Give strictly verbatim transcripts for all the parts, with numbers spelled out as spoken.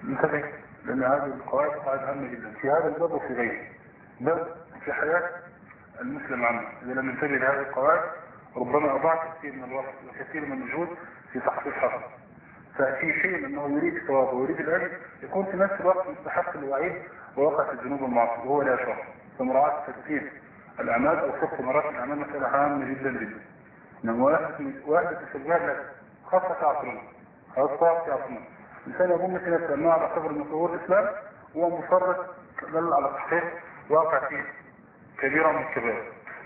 انتبه، لأن هذه القواعد قواعد هامة جدا في هذا الباب وفي غيره، باب في حياة المسلم عامة. إذا لم ينتبه لهذه القواعد ربما أضاع كثير من الوقت وكثير من المجهود في تحصيل حق. ففي حين أنه يريد الثواب ويريد الأجر يكون في نفس الوقت مستحق الوعيد ووقع في الذنوب المعاصية وهو لا يشعر. فمراعاة ترتيب الأعمال أو صف مرات الأعمال مسألة هامة جدا جدا. إنما واحدة تسجيل لك خاصة في عصرنا، خاصة في عصرنا. الإنسان يقوم مثل أنه على قدر من ظهور الإسلام هو مفرط دل على تحقيق واقع فيه كبيرة من الكبائر.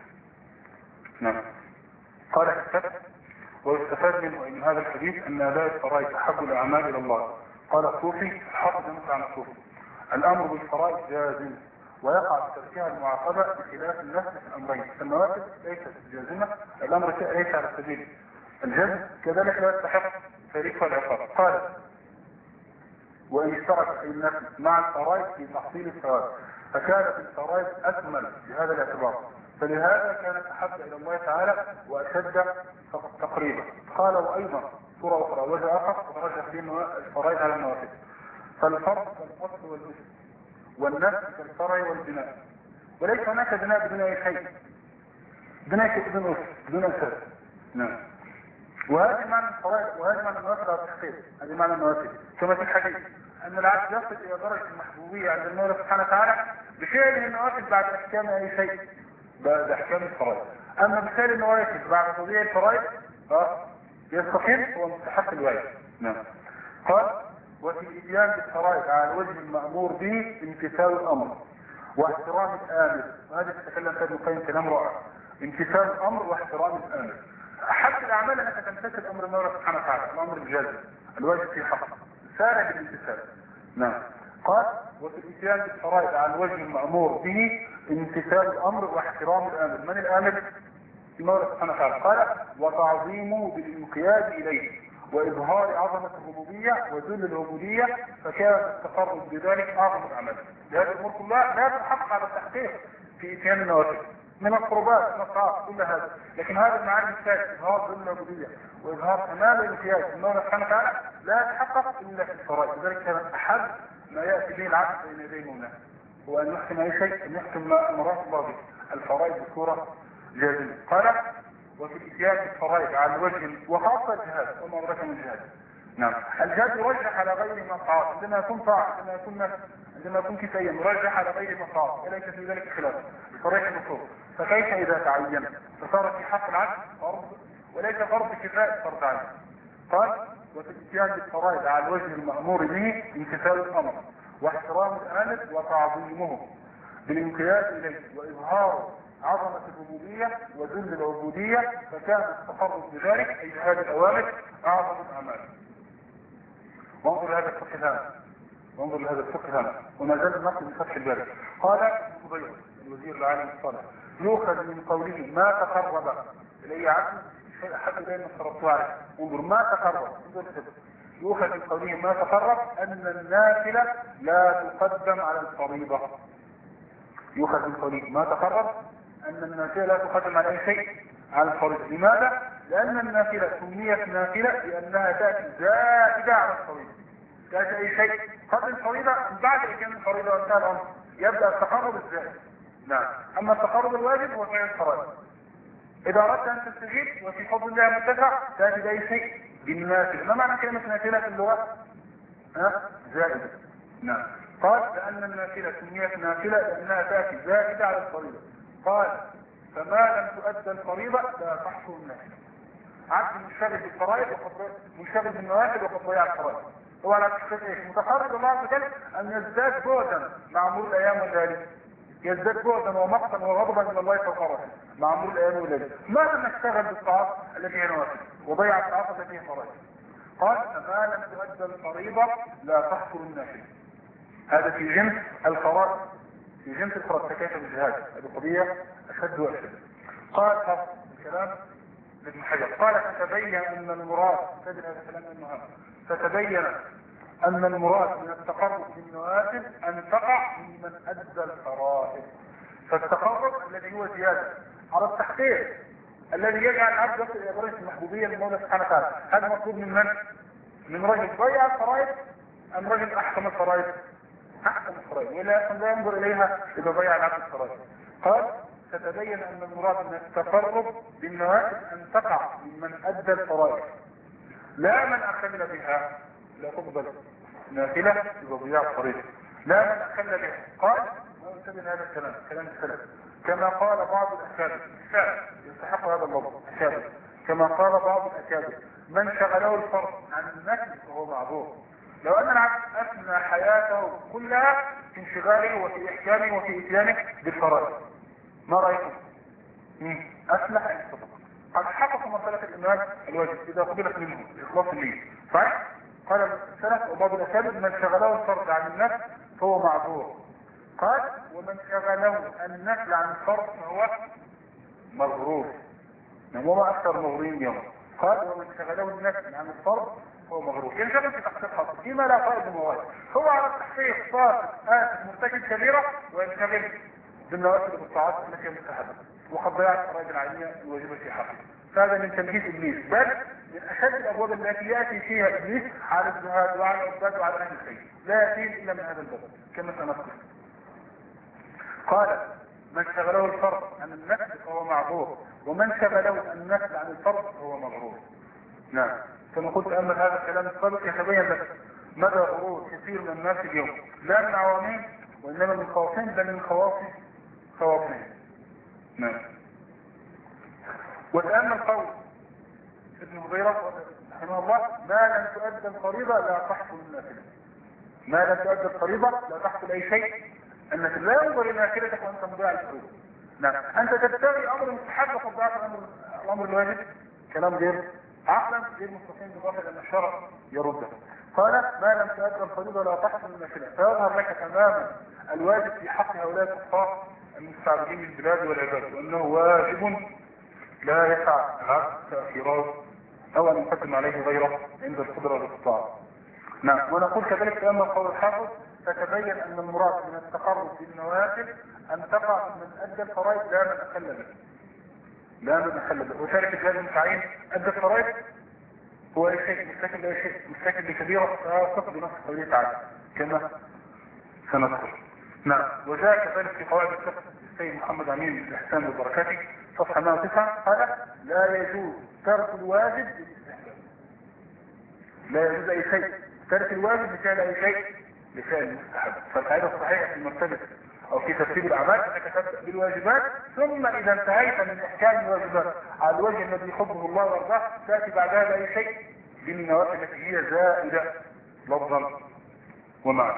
نعم. قال الكتاب ويستفاد من هذا الحديث أن أداء الفرائض أحب الأعمال إلى الله. قال الصوفي حافظ نفسه عن الصوفي الأمر بالفرائض جازم ويقع بتركها المعاقبة بخلاف النفس في الأمرين. النوافل ليست جازمة، الأمر ليس على سبيل الجزم كذلك لا يستحق تاريخ والعقاب. قال وإن اشترك أي النفس مع الفرائض في تحصيل الثواب فكانت الفرائض أكمل بهذا الاعتبار، فلهذا كانت أحب إلى الله تعالى وأشد تقريبا. قال وأيضا صورة أخرى وجه آخر ورجح فيه الفرائض على النوافل، فالفرض كالأصل والجسم والنفس كالفرع والبناء، وليس هناك بناء بدون أي شيء، بناء بدون أصل بدون أساس. نعم. وهذه معنى الفرائض وهذه معنى النوافل على التحقيق. هذه معنى النوافل كما في الحديث أن العبد يصل إلى درجة المحبوبية عند الله سبحانه وتعالى بفعل النوافل بعد أحكام أي شيء بعد أحكام الفرائض. أما بفعل النوافل بعد تضييع الفرائض يستقيم هو مستحق الوعي. نعم. قال وفي الإتيان بالفرائض على الوجه المأمور به امتثال الأمر واحترام الآمر. وهذا تتكلم في ابن القيم كلام رائع. امتثال الأمر واحترام الآمر. أحب الأعمال أنك تمتثل أمر الله سبحانه وتعالى، الأمر الجازم الواجب في حق سارع بالامتثال. نعم. قال وفي الإتيان بالفرائض على الوجه المأمور به امتثال الأمر واحترام الآمر. من الآمر؟ الله سبحانه وتعالى. قال وتعظيمه بالانقياد إليه وإظهار عظمة الربوبية وذل العبودية فكان التقرب بذلك أعظم الأعمال. هذه الأمور كلها لا تحقق على التحقيق في إتيان النوافل من القربات من الطاعات كل هذا، لكن هذا المعاني الثالث إظهار ذل العبودية وإظهار كمال الانقياد الله سبحانه وتعالى لا يتحقق إلا في الفرائض. لذلك كان أحب ما يأتي به العبد بين يدي مولاه هو أن يحكم أي شيء، أن يحكم ما أمره الله به الفرائض بصورة جازمة. قال وفي الاتيان بالفرائض على الوجه وخاصة الجهاد وما أدرك من الجهاد. نعم. الجهاد يرجح على غير ما طاعة، عندما يكون طاعة عندما يكون نفس عندما يكون كفاية يرجح على غير ما طاعة وليس في ذلك خلاف بصريح النصوص. فكيف إذا تعين فصار في حق العبد فرض وليس فرض كفاية فرض عين. قال وفي الاتيان بالفرائض على الوجه المأمور به امتثال الأمر واحترام الآمر وتعظيمه بالانقياد إليه وإظهار عظمة الربوبية وذل العبودية فكان التقرب بذلك أي هذه الأوامر أعظم الأعمال. وانظر لهذا الفقه الهام وانظر لهذا الفقه الهام وما زال النص بفتح الباري. قال الزبير الوزير العالم الصالح يؤخذ من قوله ما تقرب إلي عبد شيء أحد إليه ما افترضته عليه. انظر ما تقرب يؤخذ من قوله ما تقرب أن النافلة لا تقدم على الفريضة. يؤخذ من قوله ما تقرب أن النافلة لا تقدم على أي شيء على الفريضة. لماذا؟ لأن النافلة سميت نافلة لأنها تأتي زائدة على الفريضة. تأتي أي شيء قبل الفريضة بعد إتيان الفريضة وانتهى الأمر يبدأ التقرب الزائد. نعم. أما التقرب الواجب هو فعل الفرائض. إذا أردت أن تستجيب وفي فضل الله متسع تأتي بأي شيء بالنافلة. ما معنى كلمة نافلة في اللغة؟ ها؟ زائدة. نعم. قال لأن النافلة سميت نافلة لأنها تأتي زائدة على الفريضة. قال فما لم تؤدى الفريضة لا تحصل النافلة. عبد منشغل بالفرائض وقد منشغل بالنوافل وقد ضيع الفرائض. هو على تحقيق ايش؟ متقرب الله عز وجل أن يزداد بعدا مع مرور الأيام والليالي. يزداد بعدا ومقتا وغضبا من الله فوق راسه مع مرور الأيام والليالي. ماذا نشتغل بالطاعات التي هي نوافل وضيع الطاعات التي هي فرائض؟ قال فما لم تؤدى الفريضة لا تحصل النافلة. هذا في جنس الفرائض في جنس الفرائض. فكيف بالجهاد؟ هذه قضية أشد وأشد. قال هذا الكلام لابن حجر قال فتبين أن المراد تدري هذا الكلام المهم فتبين أن المراد من التقرب بالنوافل أن تقع ممن أدى الفرائض. فالتقرب الذي هو زيادة على التحقيق الذي يجعل العبد يصل إلى درجة المحبوبية لله سبحانه وتعالى هذا مطلوب من من؟ من رجل ضيع الفرائض أم رجل أحكم الفرائض؟ أحكم الفرائض، ولا لا ينظر إليها إذا ضيع العبد الفرائض. قال ستبين أن المراد من التقرب بالنوافل أن تقع ممن أدى الفرائض، لا من أخل بها، لا تقبل نافلة إذا ضياع الفريضة، لا من أخل بها. قال وانتبه هذا الكلام كلام السلف، كما قال بعض الأكابر، الشعر يستحق هذا اللفظ الشعر، كما قال بعض الأكابر من شغله الفرض عن النفل فهو معذور. لو أن العبد أثنى حياته كلها في انشغاله وفي إحكامه وفي إتيانه بالفرائض، ما رأيكم؟ أفلح أن يستطيع، قد حقق مسألة الإيمان الواجب إذا قبلت منه إخلاص النية. صحيح؟ قال السلف وبعض الأكابر من شغله الفرض عن النفل فهو معذور. قال ومن شغله النفل عن الفرض فهو مغرور. وما أكثر مغرورين اليوم. قال ومن شغله النفل عن الفرض هو مغرور، ينشغل في تحقيق حاصل فيما لا فائد مواد، هو على التحقيق صادق آسف مرتكب كبيرة وينشغل بالنوافل والطاعات التي مستحبة وقد ضيعت الفرائض العينية الواجبة في حقه. هذا من تمجيد إبليس، بل من أشد الأبواب التي يأتي فيها إبليس على الزهاد وعلى العباد وعلى أهل الخير، لا يأتي إلا من هذا الباب كما سنذكر. قال من شغله الفرض عن النفل فهو معذور، ومن شغله النفل عن الفرض فهو مغرور. نعم، كما قلت أن هذا الكلام السابق يتبين لك مدى غرور كثير من الناس اليوم، لا من عوامين وإنما من خواصين، بل من خواص خواصين. نعم. وتأمل قول ابن هريرة رحمه الله ما لم تؤدى الفريضة لا تحصل النافلة. ما لم تؤدى الفريضة لا تحصل أي شيء، أنك لا ينظر إلى نافلتك وأنت مضيع الفريضة. نعم، أنت تبتغي أمر مستحب وقد ضاعت الأمر الواجب، كلام غير عقلا غير مستقيم بالواقع أن الشرع يرده. قال ما لم تؤدى الفريضة لا تحصل النافلة، فيظهر لك تماما الواجب في حق هؤلاء الكفار المستعبدين للبلاد والعباد، وأنه واجب لا يسع العبد تأخيرات أو أن يقدم عليه غيره عند القدرة والاستطاعة. نعم، ونقول كذلك تأمل قول الحافظ فتبين أن المراد من التقرب بالنوافل أن تقع من أدى الفرائض لا من أخل به، لا من أخل به، وشارك الجهاز المتعين أدى الفرائض هو أي شيء مستكن لأي شيء مستكن لكبيرة فقط بنص قوله تعالى كما سنذكر. نعم، وجاء كذلك في قواعد الفقه السيد محمد امين الاحسان والبركاتي صفحه مئة وتسعة قال لا يجوز ترك الواجب بالاستحباب. لا يجوز اي شيء ترك الواجب لفعل اي شيء لفعل المستحب. فالقاعده الصحيحه في مرتبه او في ترتيب الاعمال انك تبدا بالواجبات، ثم اذا انتهيت من احكام الواجبات على الوجه الذي يحبه الله ويرضاه تاتي بعدها باي شيء من النوافل التي هي زائده لفظا ومعنى.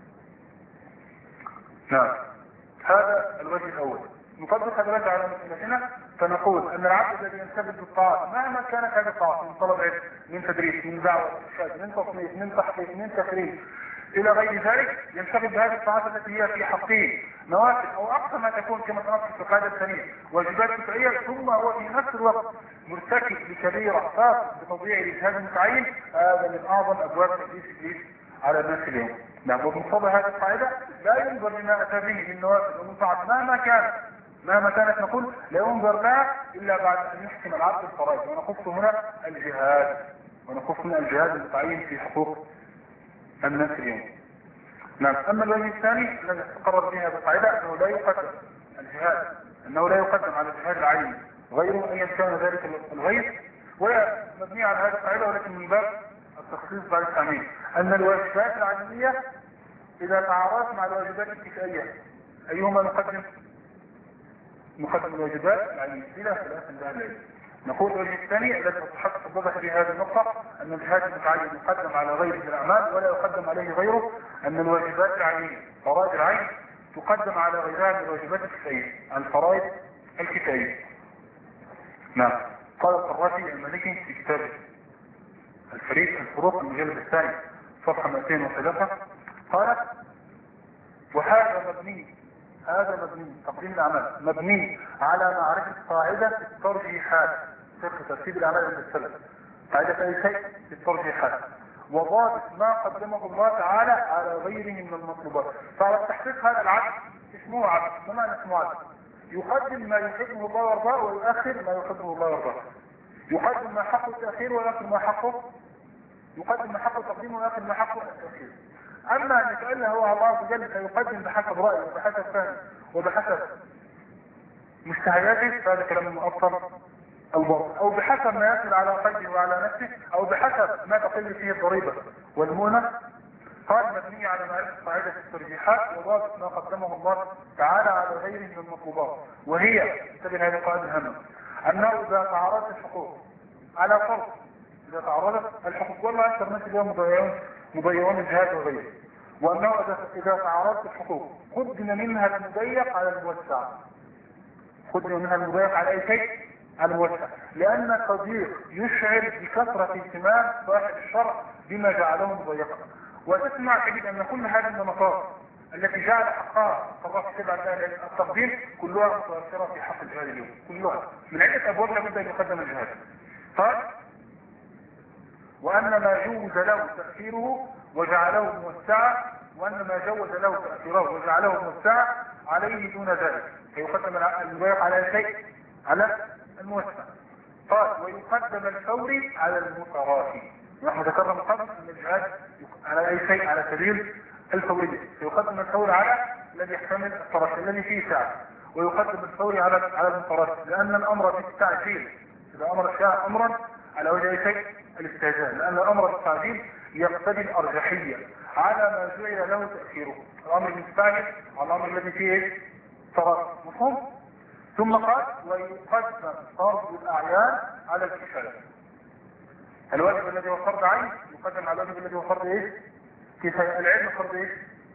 نعم، هذا الوجه الاول. نطبق هذا على مسألتنا فنقول ان العبد الذي ينتبه بالطاعات مهما كانت هذه الطاعات من طلب علم من تدريس من دعوه من تصنيف من تحقيق من تخريج الى غير ذلك ينشغل بهذه الطاعات التي هي في حقه نوافل او اقصى ما تكون كما سنذكر في القاعده الثانيه واجبات شرعيه، ثم هو في نفس الوقت مرتكب لكبيره فاسد بتضييع الاجهاد المتعين. هذا من اعظم ابواب تدريس ابليس على الناس اليوم. نعم، وبمقتضى هذه القاعده لا ينظر لما اتى به من نوافل ومنفعات مهما كانت مهما كانت نقول لا ينظر لها الا بعد ان يحكم العبد الفرائض، ونخص هنا الجهاد ونخص هنا الجهاد المتعين في حقوق الناس اليوم. نعم، اما الوجه الثاني الذي استقرت به هذه القاعده انه لا يقدم الجهاد انه لا يقدم على الجهاد العيني غيره ايا كان ذلك الغير، وهي مبنيه على هذه القاعده ولكن من باب التخصيص بعد التعميم ان الواجبات العينيه اذا تعارضت مع الواجبات الكفائيه ايهما نقدم؟ نقدم الواجبات العينيه بلا خلاف بين العلم. نقول الوجه الثاني الذي تتضح به هذه النقطه ان الجهاد المتعين يقدم على غيره من الاعمال ولا يقدم عليه غيره، ان الواجبات العينيه فرائض العين تقدم على غيرها من الواجبات الكفائيه الفرائض الكفائيه. نعم، قال القرافي المالكي في كتابه الفريق الفروق المجلد الثاني صفحه مئتين وثلاثة قال وهذا مبني هذا مبني تقديم الاعمال مبني على معرفه قاعده الترجيحات في ترتيب الاعمال عند السلف، قاعده اي شيء في الترجيحات وضابط ما قدمه الله تعالى على غيره من المطلوبات. فعلى تحقيق هذا العدل اسمه عدل. ما معنى اسمه عدل؟ يقدم ما يحبه الله ويرضاه ويؤخر ما يحبه الله ويرضاه، يقدم ما حقه التاخير ويؤخر ما حقه يقدم بحق التقديم ويأخذ بحق التأخير. أما أن يتأله هو الله عز وجل فيقدم بحسب رأيه وبحسب فهمه وبحسب مشتهياته، فهذا كلام مؤثر الباطل، أو بحسب ما يسهل على قلبه وعلى نفسه، أو بحسب ما تقل فيه الضريبة والمؤنة. قال مبني على معرفة قاعدة الترجيحات وضابط ما قدمه الله تعالى على غيره من المطلوبات، وهي انتبه هذه القاعدة الهامة، أنه إذا تعارضت الحقوق على فرض إذا تعارضت الحقوق، والله أكثر الناس اليوم مضيعون مضيعون الجهاد وغيره، وأنه إذا تعارضت الحقوق قدم منها المضيق على الموسع، قدم منها المضيق على أي شيء؟ على الموسع، لأن التضييق يشعر بكثرة اهتمام صاحب الشرع بما جعله مضيقا. وتسمع تجد أن كل هذه النمطات التي جعل حقها الله تبع التقديم كلها متوفرة في حق الجهاد اليوم، كلها من عدة أبواب لابد أن يقدم الجهاد. قال وأن ما جوز له تأثيره وجعله موسعا، وأن ما جوز له تأثيره وجعله موسعا عليه دون ذلك، فيقدم المضيق على شيء على الموسع. قال ويقدم الفوري على المتراخي. نحن ذكرنا من قبل أن الجهاد على أي شيء على سبيل الفورية، فيقدم الفوري على الذي يحتمل التراخي الذي فيه ساعة، ويقدم الفوري على على المتراخي، لأن الأمر بالتعجيل إذا أمر الشاعر أمرا على وجه أي شيء الاستعجال، لأن الأمر بالتعجيل يقتضي الأرجحية على ما جعل له تأثيره، الأمر المستعجل على الأمر الذي فيه تراخي. مفهوم؟ ثم قال ويقدم فرض الأعيان على الكفاية. الواجب الذي هو فرض عين يقدم على الواجب الذي هو فرض ايه؟ كفاية. العلم فرض ايه؟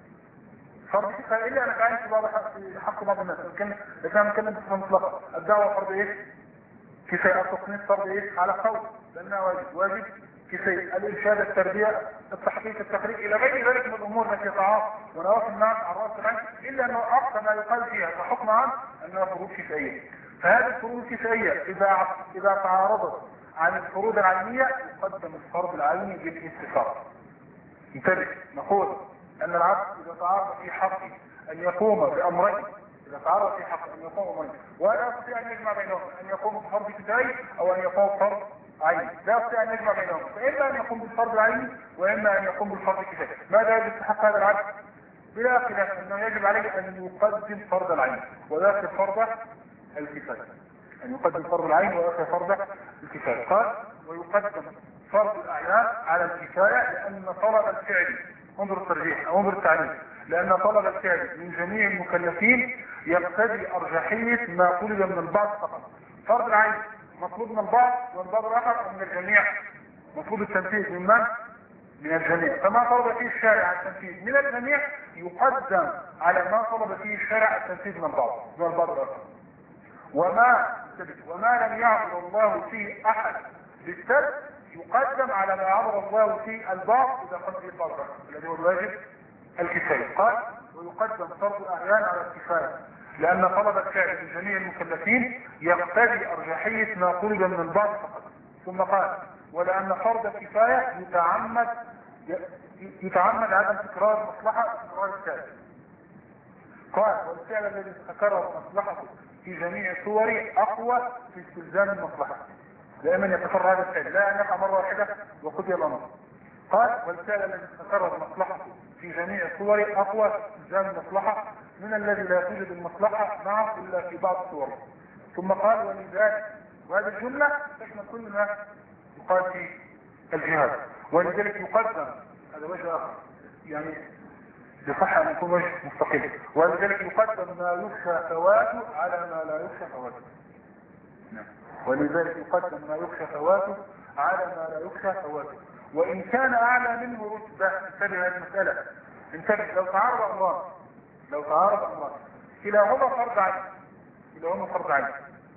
فرض كفاية، إلا أنا كعين في بعض حق بعض الناس، لكن لكن أنا نتكلم بصفة مطلقة. الدعوة فرض ايه؟ كفاية. التصنيف فرض ايه؟ على قول لأنها واجب واجب كفاية. الإرشاد، التربية، التحقيق، التخريج إلى غير ذلك من الأمور التي تعاط ونواف الناس على رأس العين، إلا أنه أقصى ما يقال فيها كحكم عام أنها فروض كفائية. فهذه الفروض الكفائية إذا إذا تعارضت عن الفروض العينية يقدم الفرض العيني بالاستفاضة. انتبه، نقول أن العبد إذا تعارض في حقه أن يقوم بأمرين، إذا تعارض في حقه أن يقوم بأمرين ولا يستطيع أن يجمع بينهم، أن يقوم بفرض كفائي أو أن يقوم بفرض عيني، لا يستطيع أن يجمع بينهم، فإما أن يقوم بالفرض العيني وإما أن يقوم بالفرض الكفائي. ماذا يجب في حق هذا العبد؟ بلا خلاف أنه يجب عليه أن يقدم فرض العين ويأخذ فرض الكفاية، أن يقدم فرض العين ويأخذ فرض الكفاية. قال ويقدم فرض الأعيان على الكفاية لأن طلب الفعل، انظر الترجيح أو انظر التعليم، لأن طلب الفعل من جميع المكلفين يقتضي أرجحية ما طلب من البعض فقط. فرض العين مطلوب من البعض والبعض الآخر من الجميع، مطلوب التنفيذ من من؟ من الجميع. فما طلب فيه الشارع التنفيذ من الجميع يقدم على ما طلب فيه الشارع التنفيذ من البعض من البعض الآخر. وما وما لم يعبر الله فيه أحد بالترك يقدم على ما عبر الله فيه البعض إذا قد فيه البعض الذي هو الواجب الكفاية. قال ويقدم فرض الأعيان على الكفاية لأن طلب الفعل من جميع المكلفين يقتضي أرجحية ما طلب من البعض فقط. ثم قال ولأن فرض الكفاية يتعمد يتعمد عدم تكرار مصلحة تكرار الفعل. قال والفعل الذي تكرر مصلحته في جميع صوره أقوى في استلزام المصلحة، دائما يتكرر هذا الفعل لا أن يقع مرة واحدة وقضي الأمر. قال والفعل الذي تكرر مصلحته في جميع صوره أقوى في استلزام المصلحة من الذي لا توجد المصلحة معه إلا في بعض صوره. ثم قال ولذلك، وهذه الجملة تشمل كل ما يقال في الجهاد، ولذلك يقدم هذا وجه آخر يعني بصحة أن يكون وجه مستقل، ولذلك يقدم ما يخشى فواته على ما لا يخشى فواته. ولذلك يقدم ما يخشى فواته على ما لا يخشى فواته، وإن كان أعلى منه رتبة. انتبه هذه المسألة، انتبه. لو تعارض أمران لو تعارض أمران كلاهما فرض عين كلاهما فرض عين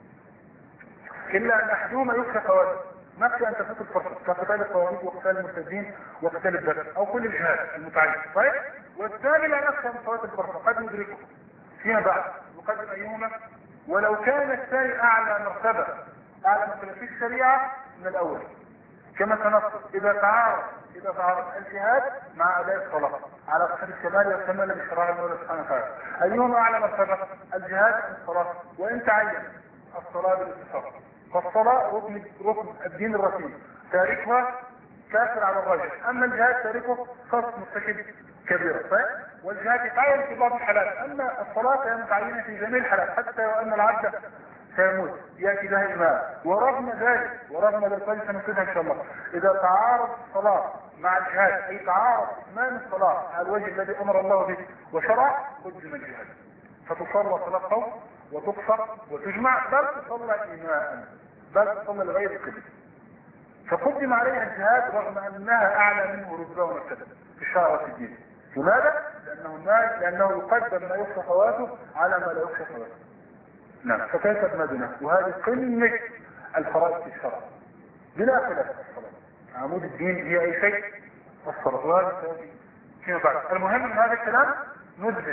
إلا أن أحدهما يخشى فواته، نفسي أن تفوت الفرصة كقتال الطوارئ وقتال المرتدين وقتال البدر أو كل الجهاد المتعين، طيب؟ والثاني لا نفسه من فوات الفرصة قد يدركه فيما بعد يقدم أيهما، ولو كان الثاني أعلى مرتبة أعلى مرتبة في الشريعة من الأول، كما تنصر إذا تعارض إذا تعارض الجهاد مع أداء الصلاة على صحيح الكمال والكمال بالشرائع المولى سبحانه وتعالى، أيهما أعلى مرتبة؟ الجهاد أم الصلاة؟ وإن تعين الصلاة بالاتفاق، فالصلاة ركن ركن الدين الرسمي، تاركها كافر على الرجل، اما الجهاد تاركه خاص مرتكب كبيرة. والجهاد يتعين في بعض الحالات، اما الصلاة هي متعينة في جميع الحالات، حتى لو ان العبد سيموت يأتي له الماء. ورغم ذلك ورغم ذلك سنفيدها ان شاء الله، اذا تعارض الصلاة مع الجهاد، اي تعارض اتمام الصلاة على الوجه الذي امر الله به وشرع، قدم الجهاد، فتصلى صلاة خوف وتقصر وتجمع، بل تصلى إيماء، بل تصلى لغير القبل، فقدم عليها الجهاد رغم انها اعلى منه رتبه ومرتبه في الشرع وفي الدين. لماذا؟ لانه ما لانه يقدم ما يخشى فواته على ما لا يخشى فواته. نعم. فكيف ما دونه؟ وهذه قمه الفرائض في الشرع بلا خلاف. الصلاه عمود الدين هي اي شيء الصلاه، وهذا فيما بعد. المهم من هذا الكلام نثبت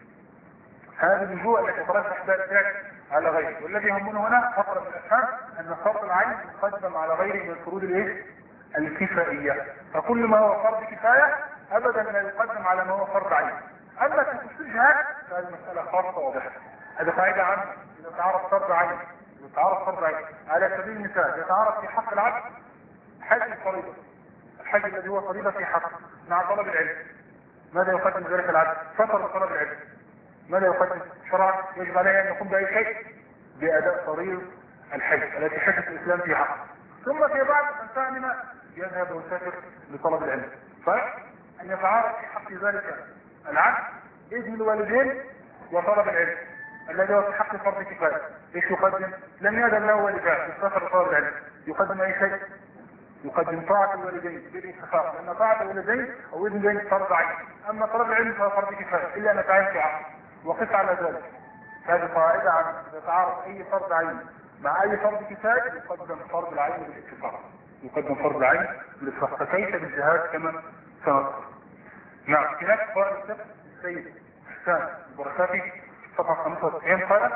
هذه الوجوه التي ترشح بها الفعل على غيره، والذي يهمنا هنا اقرب من الافهام ان فرض العين يقدم على غيره من الفروض الايه؟ الكفائيه. فكل ما هو فرض كفايه ابدا لا يقدم على ما هو فرض عين. اما تستجهاد فهذه مساله خاصه واضحه، هذه قاعده عامه. اذا تعارض فرض عين اذا تعارض فرض عين على سبيل المثال، يتعارض في حق العبد حج الفريضه، الحج الذي هو فريضه في حقه مع طلب العلم، ماذا يقدم ذلك العبد؟ فطر طلب العلم، ماذا يقدم؟ شرعا يجب عليه ان يقوم باي شيء باداء فريض الحج التي حدث الاسلام في حقه، ثم في بعض الانسان يذهب ويسافر لطلب العلم. فان يتعارض في حق ذلك العبد اذن الوالدين وطلب العلم الذي هو في حق فرض كفايه، ايش يقدم؟ لم يأذن له والدان يسافر لطلب العلم، يقدم اي شيء؟ يقدم طاعة الوالدين بالاتفاق، لأن طاعة الوالدين أو إذن الوالدين فرض عين، أما طلب العلم فهو فرض كفاية إلا أن نتعين في عقل. وقف على ذلك، هذه قاعدة عن إذا تعارض أي فرض عين مع أي فرض كفاية يقدم فرض العين بالاتفاق، يقدم فرض العين بالاتفاق. فكيف بالجهاد كما سنذكر. نعم. هناك قائد السبت السيد حسان البركاتي صفحة خمسة وتسعين قال: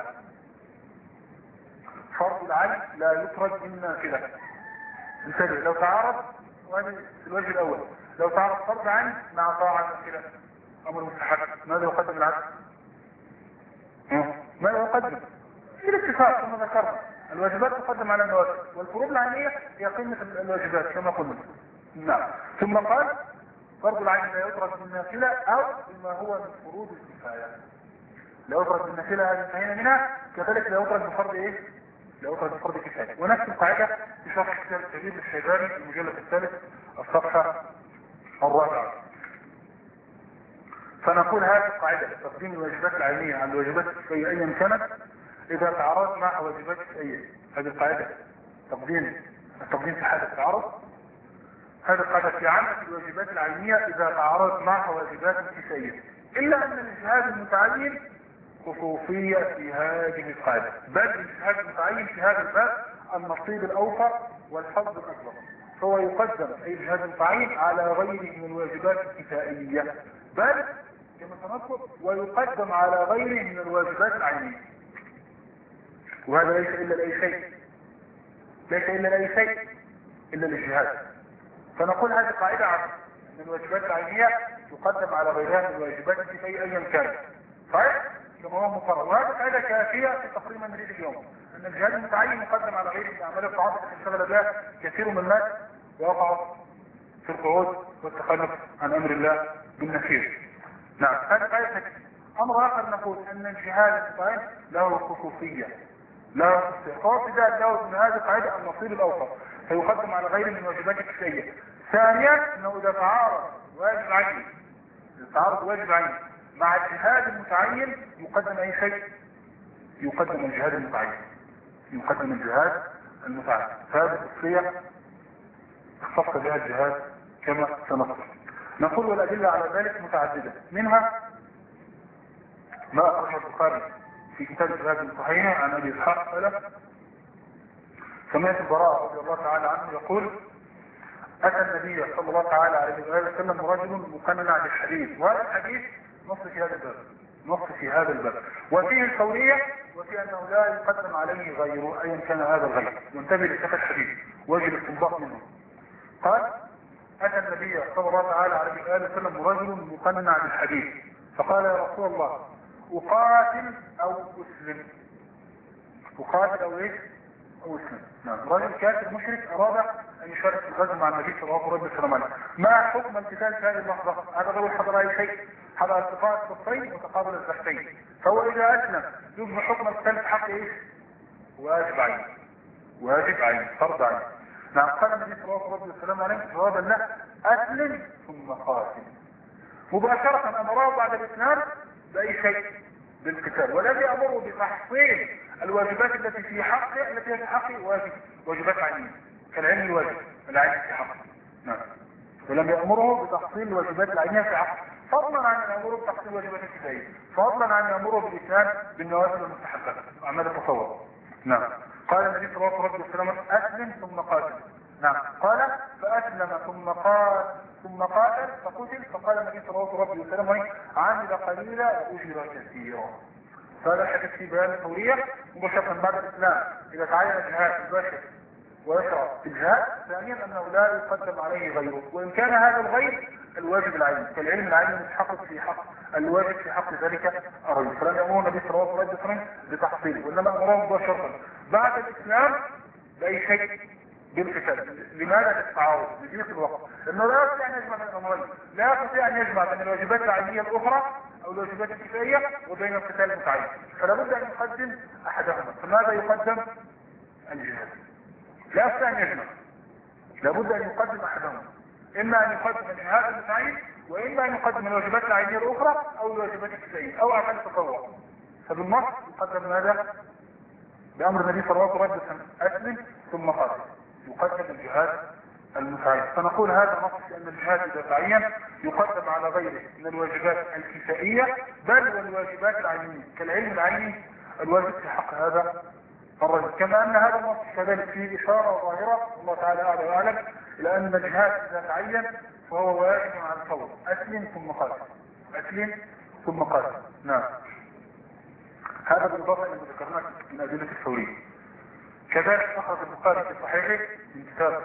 فرض العين لا يخرج من نافلة. انتبه، لو تعارض، وهذا الوجه الاول، لو تعارض فرض عين مع طاعة نافلة امر مستحب، ماذا يقدم العبد؟ ماذا يقدم؟ بالاتفاق كما ذكرنا، الواجبات تقدم على النوافل، والفروض العينية هي قمة الواجبات كما قلنا. نعم. ثم قال: فرض العين لا يدرك بالنافلة او بما هو من فروض الكفاية. لا يدرك بالنافلة هذه انتهينا منها، كذلك لا يدرك بفرض ايه؟ لا يدرك بفرض كفاية. ونفس القاعدة في شرح كتاب التجريد للشيباني المجلد الثالث الصفحة الرابعة. فنقول هذه القاعدة: تقديم الواجبات العينية على الواجبات الكفائية ايا كانت اذا تعارض مع واجبات كفائية. هذه القاعدة تقديم التقديم في حالة التعارض، هذه القاعدة في عامة الواجبات العينية اذا تعارض مع واجبات كفائية، الا ان الاجتهاد المتعين خصوصية في هذه القاعدة، بل الاجتهاد المتعين في هذا الباب النصيب الاوفر والحظ الاكبر، فهو يقدم اي اجتهاد متعين على غيره من الواجبات الكفائية، بل كما سنذكر ويقدم على غيره من الواجبات العينية. وهذا ليس الا لاي شيء، ليس الا لاي شيء الا الاجتهاد. فنقول هذه قاعدة عامة ان الواجبات العينية تقدم على غيرها من الواجبات الكفائية ايا كانت. صحيح؟ كما هو مقرر. وهذه قاعدة كافية في تقرير ما نريد اليوم، ان الجهاد المتعين مقدم على غيره من اعمال الطاعات التي انشغل بها كثير من الناس ويقع في القعود والتخلف عن امر الله بالنفير. نعم. هذه قاعدة. امر اخر نقول ان الجهاد المتعين له خصوصية، لا خاصة له من هذه القاعدة النصيب الاوفر، فيقدم على غيره من واجبات الكفائية. ثانيا انه اذا تعارض واجب عيني اذا تعارض واجب عيني مع الجهاد المتعين يقدم اي شيء؟ يقدم الجهاد المتعين، يقدم الجهاد المتعين. فهذه الخصوصية اختص بها الجهاد كما سنذكر. نقول والادلة على ذلك متعددة، منها ما اخرجه البخاري في كتاب الجهاد المتعين عن ابي اسحاق قال: سمعت البراء رضي الله تعالى عنه يقول: اتى النبي صلى الله تعالى عليه وسلم رجل مقنع بالحديث. وهذا الحديث نص في هذا الباب، نص في هذا الباب، وفيه القولية وفي انه لا يقدم عليه غيره ايا كان هذا الغير. وانتبه لكتاب الحديث واجب الاستنباط منه. قال: اتى النبي صلى الله تعالى عليه وسلم رجل مقنع بالحديث فقال: يا رسول الله، اقاتل او اسلم؟ اقاتل او ايش؟ او اسلم. نعم. رجل كافر مشرك اراد ان أن يشارك في الغزو مع النبي صلى الله عليه وسلم. ما حكم القتال في هذه اللحظة؟ هذا لو حضر أي شيء، حضر التقاء الصفين وتقابل الزحفين، فهو إذا أسلم يصبح حكم القتال في حق إيش؟ واجب عين، واجب عين، فرض عين. نعم. قال النبي صلى الله عليه وسلم عليه جوابا له: أسلم ثم قاتل. مباشرة أمره بعد الإسلام بأي شيء؟ بالقتال. والذي أمره بتحصيل الواجبات التي في حقه، التي في حقه واجب، واجبات عينية كالعلم الواجب العين في حقه. نعم. ولم يأمره بتحصيل الواجبات العينية في حقه، فضلا عن أن يأمره بتحصيل الواجبات الكفائية، فضلا عن أن يأمره بالإسلام بالنوافل والمستحبات أعمال التصور. نعم. قال النبي صلى الله عليه وسلم: أسلم ثم قاتل. نعم. قال: فأسلم ثم قاتل ثم قاتل فقتل. فقال النبي صلى الله عليه وسلم: عمل قليلا وأجر كثيرا. فهذا الحديث في بيان الفورية مباشرة بعد الإسلام إذا تعين الجهاد الباشر ويشرع في الجهاد. ثانيا أنه لا يقدم عليه غيره، وإن كان هذا الغير الواجب العيني كالعلم العيني متحقق في حق الواجب في حق ذلك الرجل، فلم يأمره النبي صلى الله عليه وسلم بتحصيله، وإنما أمره مباشرة بعد الإسلام بأي شيء؟ بالقتال. لماذا؟ للتعاون، لضيق الوقت، لأنه لا يستطيع أن يجمع بين الأمرين، لا يستطيع أن يجمع بين الواجبات العينية الأخرى أو الواجبات الكفائية وبين القتال المتعين، فلا بد أن يقدم أحدهما. فماذا يقدم؟ الجهاد. لا يستطيع أن يجمع، لا بد أن يقدم أحدهما، إما أن يقدم الجهاد المتعين، وإما أن يقدم الواجبات العينية الأخرى أو الواجبات الكفائية أو أعمال التطوع. فبالنص يقدم ماذا؟ بأمر النبي صلى الله عليه وسلم: أسلم ثم قاتل، يقدم الجهاد المتعين. فنقول هذا نص في أن الجهاد إذا تعين يقدم على غيره من الواجبات الكفائية بل والواجبات العينية كالعلم العيني الواجب في حق هذا الرجل. كما أن هذا النص كذلك فيه إشارة ظاهرة الله تعالى أعلى وأعلم إلى أن الجهاد إذا تعين فهو واجب على الفور: أسلم ثم قاتل، أسلم ثم قاتل. نعم. هذا بالإضافة إلى ما ذكرناه من أدلة الفورية. كذلك أخرج البخاري في صحيحه من كتاب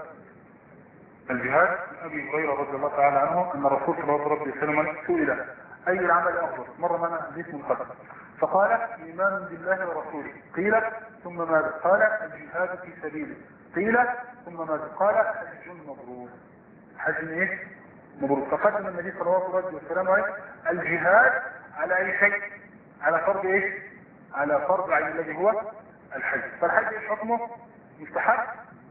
الجهاد من أبي هريرة رضي الله تعالى عنه أن الرسول صلى الله عليه وسلم سئل: أي العمل أفضل؟ مر معنا حديث من قبل، فقال: إيمان بالله ورسوله. قيل: ثم ماذا؟ قال: الجهاد في سبيله. قيل: ثم ماذا؟ قال: حج مبرور. حج ايش؟ مبرور. فقدم النبي صلى الله عليه وسلم عليه الجهاد على أي شيء؟ على فرض ايش؟ على فرض عين الذي هو الحج. فالحج ايش حكمه؟ مستحب،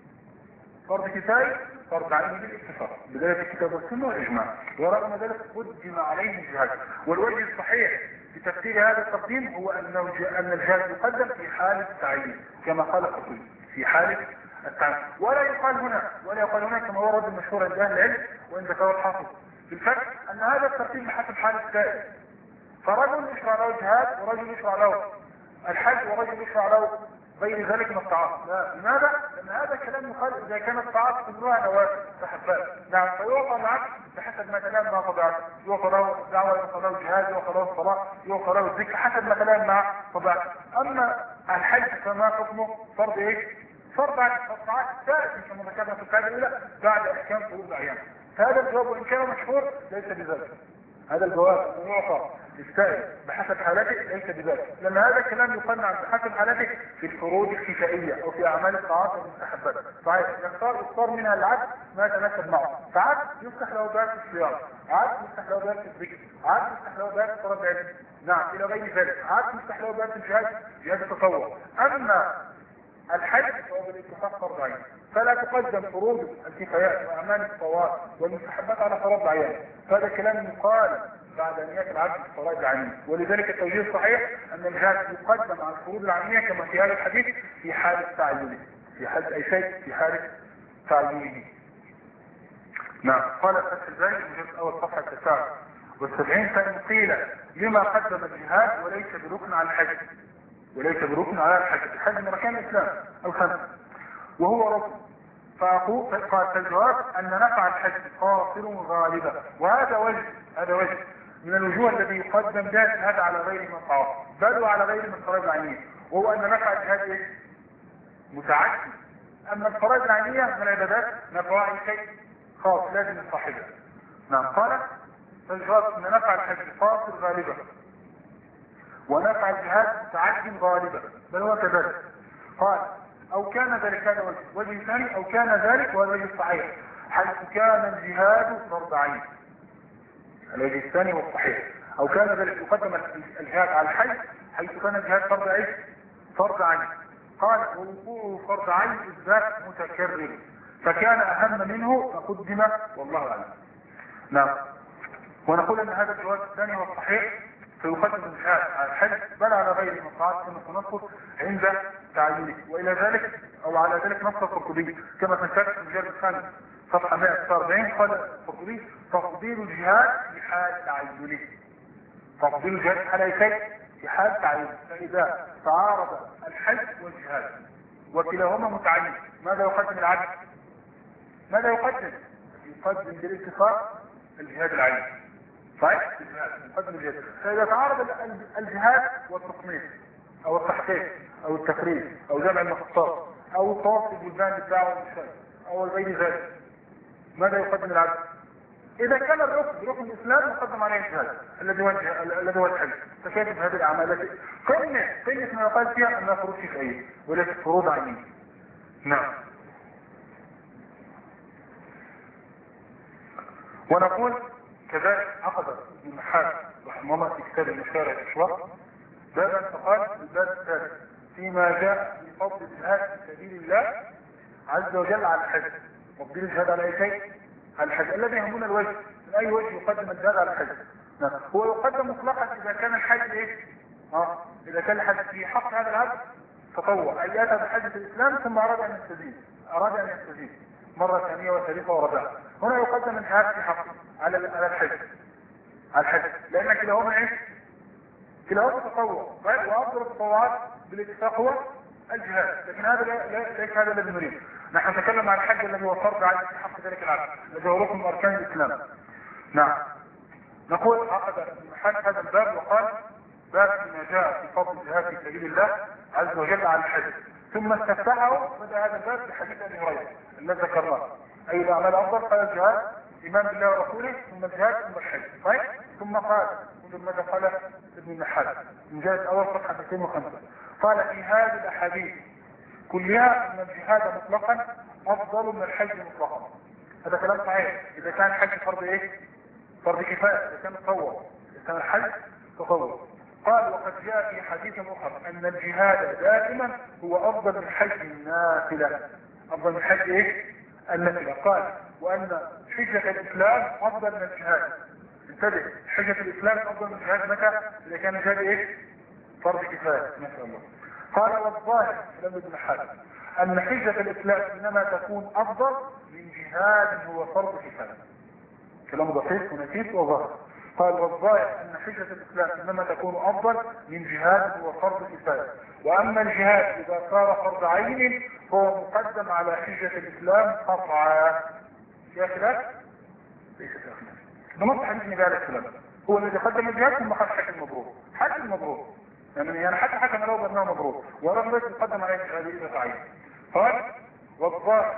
فرض كفاية، فرض عين بالاتفاق بداية الكتاب والسنة والإجماع، ورغم ذلك قدم عليه الجهاد. والوجه الصحيح في تفسير هذا التقديم هو أنه أن الجهاد يقدم في حالة التعيين كما قال الخطيب، في حالة التعيين. ولا يقال هنا ولا يقال هنا كما ورد المشهور عند أهل العلم وإن ذكر الحافظ في الفتح أن هذا الترتيب بحسب حالة السائل، فرجل يشرع له الجهاد ورجل يشرع له الحج ورجل يشرع له غير ذلك من الطاعات. لا. لماذا؟ لأن هذا الكلام يقال إذا كانت الطاعات كلها نوافل مستحبات. نعم. فيعطى العبد بحسب ما تلام مع طبيعته، يعطى له الدعوة، يعطى له الجهاد، يعطى له الصلاة، يعطى له الذكر حسب ما تلام مع طبيعته. أما الحج فما حكمه؟ فرض إيه؟ فرض عن الطاعات الثالث كما ذكرنا في القاعدة الأولى بعد أحكام فروض الأعيان. فهذا الجواب وإن كان مشهور ليس بذلك. هذا الجواب يعطى للسائل بحسب حالته ليس بذلك، لأن هذا الكلام يقنع بحسب حالته في الفروض الكفائية أو في أعمال الطاعات والمستحبات. صحيح يختار يختار منها العبد ما يتناسب معه، فعبد يفتح له باب الصيام، عبد يفتح له باب الذكر، عبد يفتح له باب طلب العلم، نعم إلى غير ذلك، عبد يفتح له باب الجهاد، جهاد التطوع. أما الحج فهو بالاتفاق فرض عين، فلا تقدم فروض الكفايات وأعمال الطواف والمستحبات على فرض عين. فهذا كلام يقال بعد أن يأتي العبد بالفرائض العينية. ولذلك التوجيه الصحيح أن الجهاد يقدم على الفروض العينية كما في هذا الحديث في حالة تعينه، في حالة أي شيء في حالة تعينه. نعم. قال فتح الباري الجزء الأول صفحة تسعة والسبعين: فإن قيل لما قدم الجهاد وليس بركن على الحج، وليس بركن على الحج، الحج من أركان الإسلام الخمسة وهو ركن، فأقول قال الجواب أن نفع الحج قاصر غالبا. وهذا وجه هذا وجه من الوجوه الذي يقدم بها الجهاد على غير من الطواف بل وعلى غير من الفرائض العينية، وهو أن نفع الجهاد إيه؟ متعدي. أما الفرائض العينية من العبادات نفعها شيء خاص لازم صاحبها. نعم. قال فالجواب أن نفع الحج قاصر غالبا ونفع الجهاد متعدي غالبا بل هو كذلك. قال أو كان ذلك هذا وجه وجه ثاني أو كان ذلك وهذا الوجه الصحيح حيث كان الجهاد فرض عين. الوجه الثاني هو الصحيح. أو كان ذلك يقدم الجهاد على الحج حيث كان الجهاد فرض عين فرض عين. قال ووقوعه فرض عين إثبات متكرر فكان أهم منه فقدم والله أعلم. نعم. ونقول أن هذا الجواز الثاني هو الصحيح فيقدم الجهاد على الحج بل على غير المصاعد كما سنذكر عند تعيينه. وإلى ذلك أو على ذلك نص القرطبي كما تنشأ في المجلد الثاني صفحة مئة وتسعة وأربعين قال القرطبي تفضيل الجهاد في حال تعينه. تفضيل الجهاد في حال أي في حال تعيينه. فإذا تعارض الحج والجهاد وكلاهما متعين ماذا يقدم العبد؟ ماذا يقدم؟ يقدم بالاتفاق الجهاد العين. صحيح؟ يقدم الجهاد. فإذا تعارض الجهاد والتصنيف أو التحقيق أو التفريد أو جمع المخصصات أو الطواف البلدان بالدعوة والإرشاد أو غير ذلك ماذا يقدم العبد؟ إذا كان الركن ركن الإسلام يقدم عليه الجهاد الذي هو الذي هو الحج. فكيف بهذه الأعمال التي قمة قمة ما يقال فيها أنها فروض شرعية وليست فروض عينية. نعم. ونقول كذلك عقد ابن النحاس رحمه الله في كتاب المشارع الاشواق بابا فقال الباب الثالث فيما جاء في فضل الجهاد في سبيل الله عز وجل على الحج. تفضيل الجهاد على اي شيء؟ على الحج. الذي يهمنا الوجه من اي وجه يقدم الجهاد على الحج؟ نعم. هو يقدم مطلقا اذا كان الحج ايه؟ اه اذا كان الحج في حق هذا العبد تطوع اي اتى بحجة الاسلام ثم اراد ان يستزيد اراد ان يستزيد مرة ثانية وثالثة ورابعة. هنا يقدم الجهاد في حقه على على الحج على الحج لأن كلاهما ايش؟ كلاهما تطوع وأفضل التطوعات بالاتفاق هو الجهاد. لكن هذا ليس هذا الذي نريد. نحن نتكلم عن الحج الذي هو فرض عين في حق ذلك العبد الذي هو ركن من أركان الإسلام. نعم. نقول عقد ابن هذا الباب وقال باب ما جاء في فضل الجهاد في سبيل الله عز وجل على الحج ثم استفتحه بدأ هذا الباب بحديث ابي هريره الذي ذكرناه اي الاعمال افضل قال الجهاد ايمان بالله ورسوله ثم الجهاد ثم الحج. طيب ثم قال ثم ماذا قال ابن النحاس من جهه الاول صفحه مئتين وخمسة قال في هذه الاحاديث كلها ان الجهاد مطلقا افضل من الحج مطلقا. هذا كلام صحيح اذا كان الحج فرض ايه؟ فرض كفايه. اذا كان تطوع اذا كان الحج تطوع. قال وقد جاء في حديث اخر ان الجهاد دائما هو افضل من حج النافله. افضل من حج ايه؟ النافله. قال وان حجة الاسلام افضل من الجهاد. انتبه حجة الاسلام افضل من الجهاد متى؟ اذا كان الجهاد ايه؟ فرض كفايه. نسال الله. قال والظاهر لم ابن حاتم ان حجة الاسلام انما تكون افضل من جهاد هو فرض كفايه. كلام دقيق ونكيت وظاهر. قال والظاهر ان حجة الاسلام انما تكون افضل من جهاد هو فرض كفايه. واما الجهاد اذا صار فرض عين فهو مقدم على حجة الاسلام قطعا. يا خلاف؟ ليس يا خلاف. ده نص حديث النبي عليه السلام هو الذي قدم الجهاد ثم قال حج المبرور. حج المبرور يعني يعني حتى حكم له بانه مبرور ورغم ذلك يقدم عليه هذه القطعين. قال والظاهر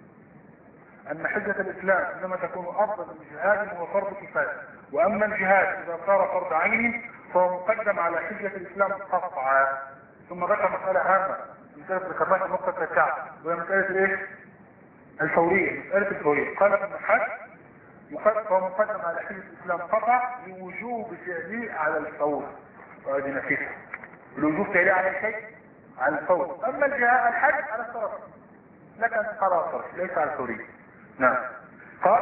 ان حجة الاسلام انما تكون افضل من جهاد هو فرض كفايه. واما الجهاد اذا صار فرض عين فهو مقدم على حجة الاسلام قطعا. ثم ذكر مسألة هامة مسألة ذكرناها في نقطة الكعب وهي مسألة ايه؟ الفورية. مسألة الفورية قال ابن حاتم فهو مقدم على حجة الاسلام قطع لوجوب فعله على الفور. وهذه نفيسة الوجوب فعله على شيء على الفور. اما الجهاد الحج على الطرف لك ان تقرأ الطرف ليس على الفورية. نعم. قال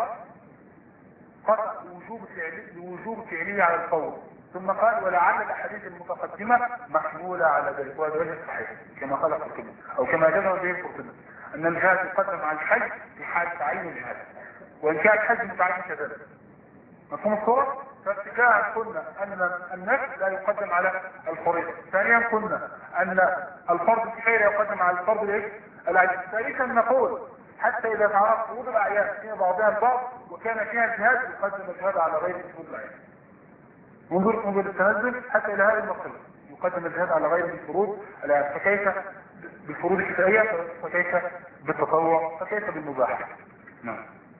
قطع وجوب فعله لوجوب فعله على الفور. ثم قال ولعل الاحاديث المتقدمه محموله على ذلك وهذا وجه صحيح كما قال القرطبي او كما جزم به القرطبي ان الجهاد يقدم على الحج في حال تعين الجهاد وان كان الحج متعين كذلك. مفهوم الصوره؟ فابتداء قلنا ان النفس لا يقدم على الفريضه. ثانيا قلنا ان الفرض الكفايه يقدم على الفرض الايه؟ العين. ثالثا نقول حتى اذا تعرف فروض الاعيان فيها بعضها البعض وكان فيها الجهاد يقدم الجهاد على غير فروض الاعيان. منظور منظور التنزل حتى الى هذه المرحله يقدم الجهاد على غير الفروض الاعيان. فكيف بالفروض الكفائيه فكيف بالتطوع فكيف بالمباح. نعم.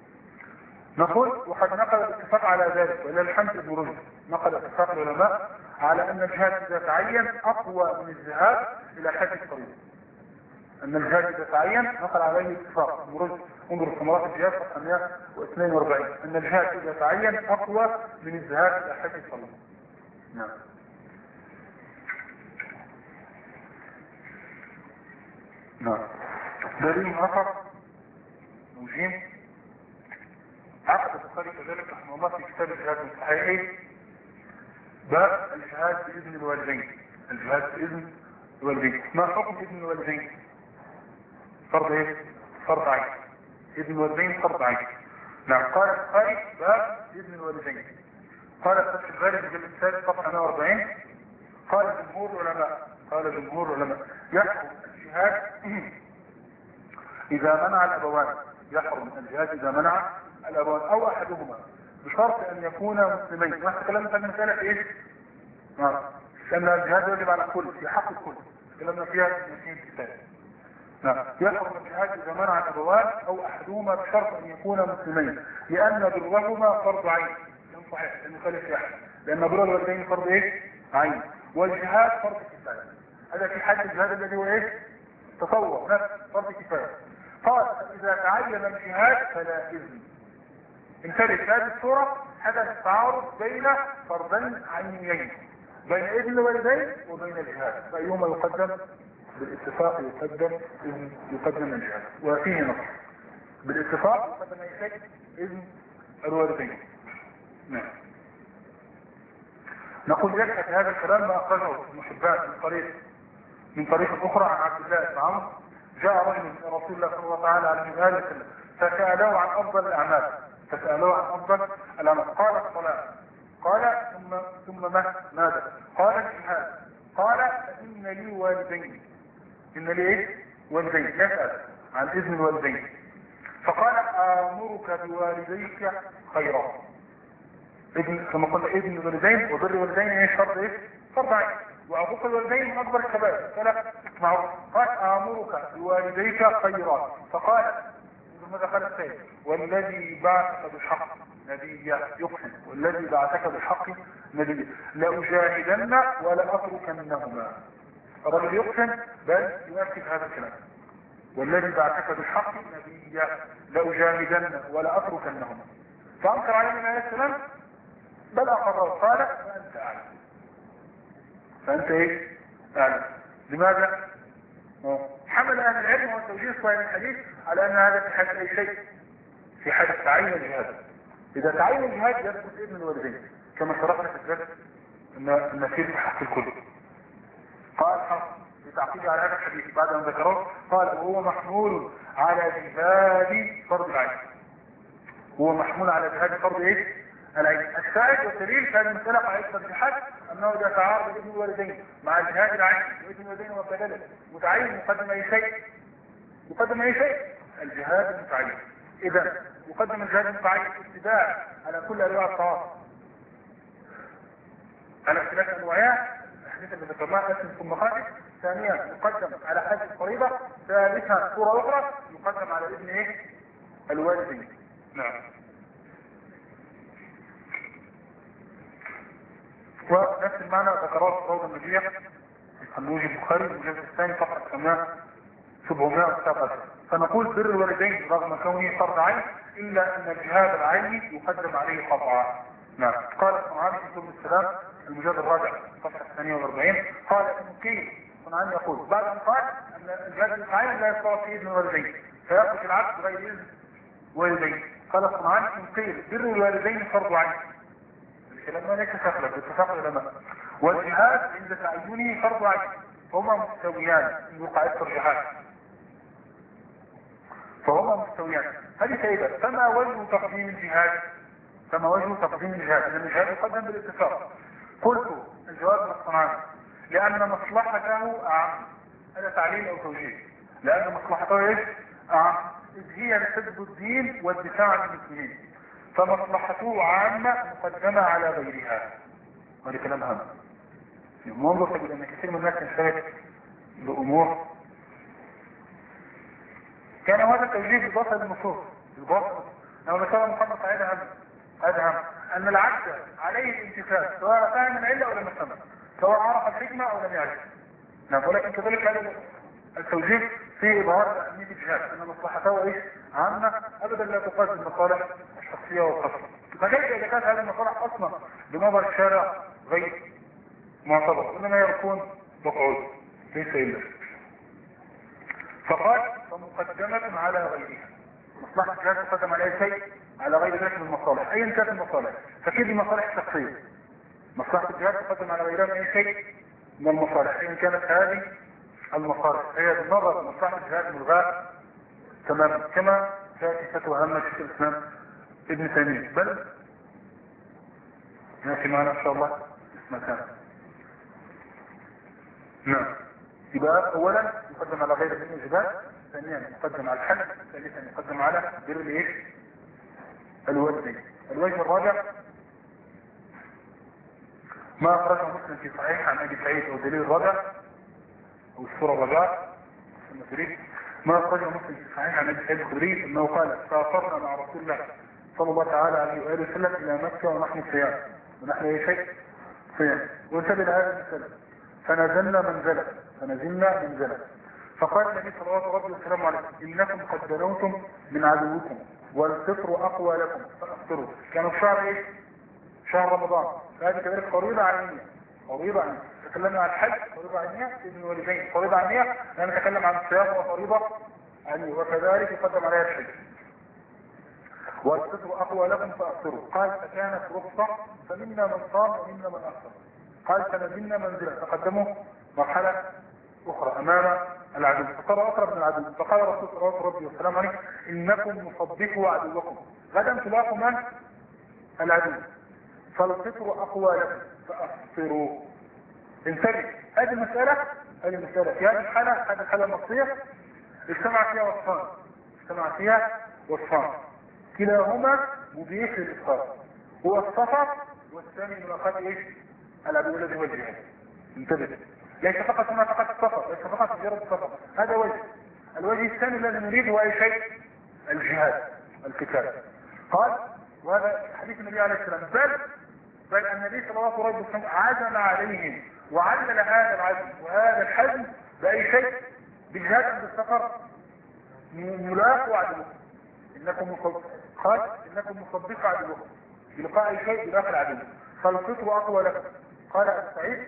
نقول وقد نقل الاتفاق على ذلك والى الحمد بن رشد نقل اتفاق العلماء على ان الجهاد اذا تعين اقوى من الذهاب الى حج الفريضه. أن الجهاد إذا تعين نقل عليه الاتفاق. انظر ثمرات الجهاد صفحة مئة واثنين وأربعين أن الجهاد إذا تعين أقوى من الذهاب إلى حج الصلاة. نعم. نعم. دليل آخر موجين عقد البخاري كذلك رحمه الله في كتاب الجهاد من صحيحه باب الجهاد بإذن الوالدين. الجهاد بإذن الوالدين. ما حكم إذن الوالدين؟ فرض ايه؟ فرض عين. إذن الوالدين فرض عين. نعم. قال البخاري باب إذن الوالدين. قال فتح الباري في الجلد الثالث صفحة مئة وأربعين قال جمهور العلماء قال جمهور العلماء يحكم الجهاد إذا منع الأبوان. يحرم الجهاد إذا منع الأبوان أو أحدهما بشرط أن يكون مسلمين. نحن تكلمنا عن المسألة في إيه؟ نعم. لأن الجهاد يجب على الكل في حق الكل. تكلمنا فيها في الكتاب. نعم. يحرم الجهاد إذا منع الأبوان أو أحدهما بشرط أن يكون مسلمين لأن برهما فرض عين. صحيح لأنه خالف يحرم لأن بر الوالدين فرض إيه؟ عين. والجهاد فرض كفاية. هذا في حد الجهاد الذي هو إيه؟ تصور نفس فرض كفاية. قال إذا تعين الجهاد فلا إذن. انتبه في هذه الصورة حدث تعارض بين فرضين عينيين بين إذن الوالدين وبين الجهاد فأيهما يقدم؟ بالاتفاق يقدم إذن يقدم الجهاد وفيه نص بالاتفاق يقدم أي شيء إذن الوالدين. نعم. نقول يكفي هذا الكلام ما أخرجه ابن حبان من طريق من طريق أخرى عن عبد الله بن عمرو جاء رجل من رسول الله صلى الله عليه وسلم فسألوه عن أفضل الأعمال فسألوه عن أفضل الأعمال قال الصلاة قال ثم ثم ماذا؟ قال الجهاد قال فإن لي والدين. إن لي إيه؟ والدين. يسأل عن إذن الوالدين فقال آمرك بوالديك خيرا. إذن كما قلنا إذن الوالدين وبر الوالدين ايش شرط ايه؟ فرض عين. وعقوق الوالدين من اكبر الكبائر. قال اسمعوا قال آمرك بوالديك خيرا فقال ماذا قال الثاني؟ والذي بعثك بالحق نبيا يقسم والذي بعثك بالحق نبيا لأجاهدن ولا أتركنهما. الرجل يقسم بل يؤكد هذا الكلام والذي بعثك بالحق نبيا لأجاهدن ولا أتركنهما. فأنكر عليه عليه السلام بل أقرر قال فأنت أعلم. فأنت إيه؟ أعلم. لماذا؟ حمل أهل العلم والتوجيه صحيح الحديث على أن هذا في حال أي شيء في حال تعيين الجهاد. إذا تعيين الجهاد يثبت ابن الوالدين كما شرحنا في الدرس أن النسير في حق الكل. قال حق لتعقيد على هذا الحديث بعد أن ذكره قال وهو محمول على جهاد فرض العين. هو محمول على جهاد فرض ايه؟ العين. الشاهد والدليل كان المسألة قاعدة في الحج أنه إذا تعارض ابن الوالدين مع جهاد العين وابن الوالدين وكذلك متعين يقدم أي شيء يقدم أي شيء الجهاد المتعين. إذا يقدم الجهاد المتعين اتباع على كل أنواع الطواف على اختلاف أنواعها الحديث اللي ذكرناه اسم ثم خارج. ثانيا يقدم على حج الفريضة. ثالثا صورة أخرى يقدم على ابن ايه؟ الوالدين. نعم. ونفس المعنى ذكرات الروضة النبية في الموجب البخاري الجزء الثاني صفحة سبعمائة وتسعة. فنقول بر الوالدين رغم كونه فرض عين إلا أن الجهاد العيني يقدم عليه قطعا. نعم. قال الصنعاني في سبل السلام المجلد الرابع صفحة ثمانية وأربعين قال إن قيل الصنعاني يقول بعد أن قال أن الجهاد العيني لا يصير في إذن الوالدين فيأخذ العبد بغير إذن والدين. قال الصنعاني إن قيل بر الوالدين فرض عين الكلام ليس سهلا باتفاق العلماء والجهاد عند تعيينه فرض عين فهما مستويان من قاعدة الجهاد فهما مستويان. هذه سيدة فما وجه تقديم الجهاد؟ فما وجه تقديم الجهاد؟ لأن الجهاد يقدم بالاتفاق. قلت الجواب من الصنعاني لأن مصلحته أعم. هذا تعليل أو توجيه. لأن مصلحته إيش؟ أعم إذ هي لحفظ الدين والدفاع عن المسلمين فمصلحته عامة مقدمة على غيرها. وهذا كلام هام. منظر تجد أن كثير من الناس ينشغل بأمور كان هذا التوجيه بالباطل للنصوص بالباطل. لو ذكر محمد هذا هم هذا هم أن العبد عليه الامتثال سواء فهم العلة ولا مفهمها سواء عرف الحكمة أو لم يعرف. نعم. ولكن كذلك هذا التوجيه في إظهار أهمية الجهاد أن مصلحته إيش؟ عامة أبدا لا تقاس المصالح الشخصية والخاصة. فكيف إذا كانت هذه المصالح أصلا بنظر الشارع غير معتبر إنما يكون مقعود ليس إلا. فقال فمقدمة على غيرها. مصلحة الجهاد تقدم على أي شيء على غير ذلك من المصالح أيا كانت المصالح. فكيف المصالح الشخصية؟ مصلحة الجهاد تقدم على غيرها من أي شيء من المصالح أيا كانت هذه المصالح. هي بالنظر مصلحة الجهاد ملغاة تماما كما تأتي فتوى هامة شيخ الإسلام ابن تيمية. بل نأتي معنا إن شاء الله مكان. نعم. يبقى أولا يقدم على غير من الجهاد، ثانيا يقدم على الحج، ثالثا يقدم على بر الايش؟ الوالدين. الوجه الرابع ما أخرجه مسلم في صحيح عن أبي سعيد أو دليل الرابع أو السورة الرابعة ثم تريد ما أخرجه مسلم في صحيح عن أبي سعيد الخدري أنه قال سافرنا مع رسول الله صلى الله تعالى عليه وآله وسلم إلى مكة ونحن صيام ونحن أي شيء صيام وانتبه لهذا المثال فنزلنا منزلا فنزلنا منزلا فقال النبي صلى الله عليه وسلم عليه إنكم قد دنوتم من عدوكم والفطر أقوى لكم فأفطروا. كانوا في شهر إيه؟ شهر رمضان. فهذه كذلك فريضة عينية فريضة عينية. تكلمنا عن الحج فريضة عينية ابن الوالدين فريضة عينية لأن نتكلم عن الصيام وفريضة عينية وكذلك يقدم عليها الحج. والفطر أقوى لكم فأفطروا. قال فكانت رخصة فمنا من صام ومنا من أفطر. قال فنزلنا منزلا تقدموا مرحلة أخرى أمام العدو فقال أقرب من العدو فقال رسول الله صلى الله عليه وسلم عليه إنكم مصدقوا عدوكم غدا تلاقوا من العدو فالفطر أقوى لكم فأفطروا. انتبه هذه المسألة هذه المسألة في هذه الحالة هذه الحالة المصرية اجتمع فيها وصفان اجتمع فيها وصفان كلاهما مبيح للإفطار هو السفر والثاني ملاقاة ايش؟ العدو الذي هو الجهاد. انتبه ليس فقط هنا فقط السفر ليس فقط مجرد السفر هذا وجه. الوجه الثاني الذي نريد هو اي شيء؟ الجهاد القتال. قال وهذا حديث النبي عليه السلام بل بل النبي صلى الله عليه وسلم عزم عليهم وعلل هذا العزم وهذا الحزم باي شيء؟ بالجهاد عند السفر ملاقوا عدوكم انكم مصدق قال انكم مصدق عدوكم بلقاء اي شيء بداخل عدو فالفطر اقوى لكم. قال ابو سعيد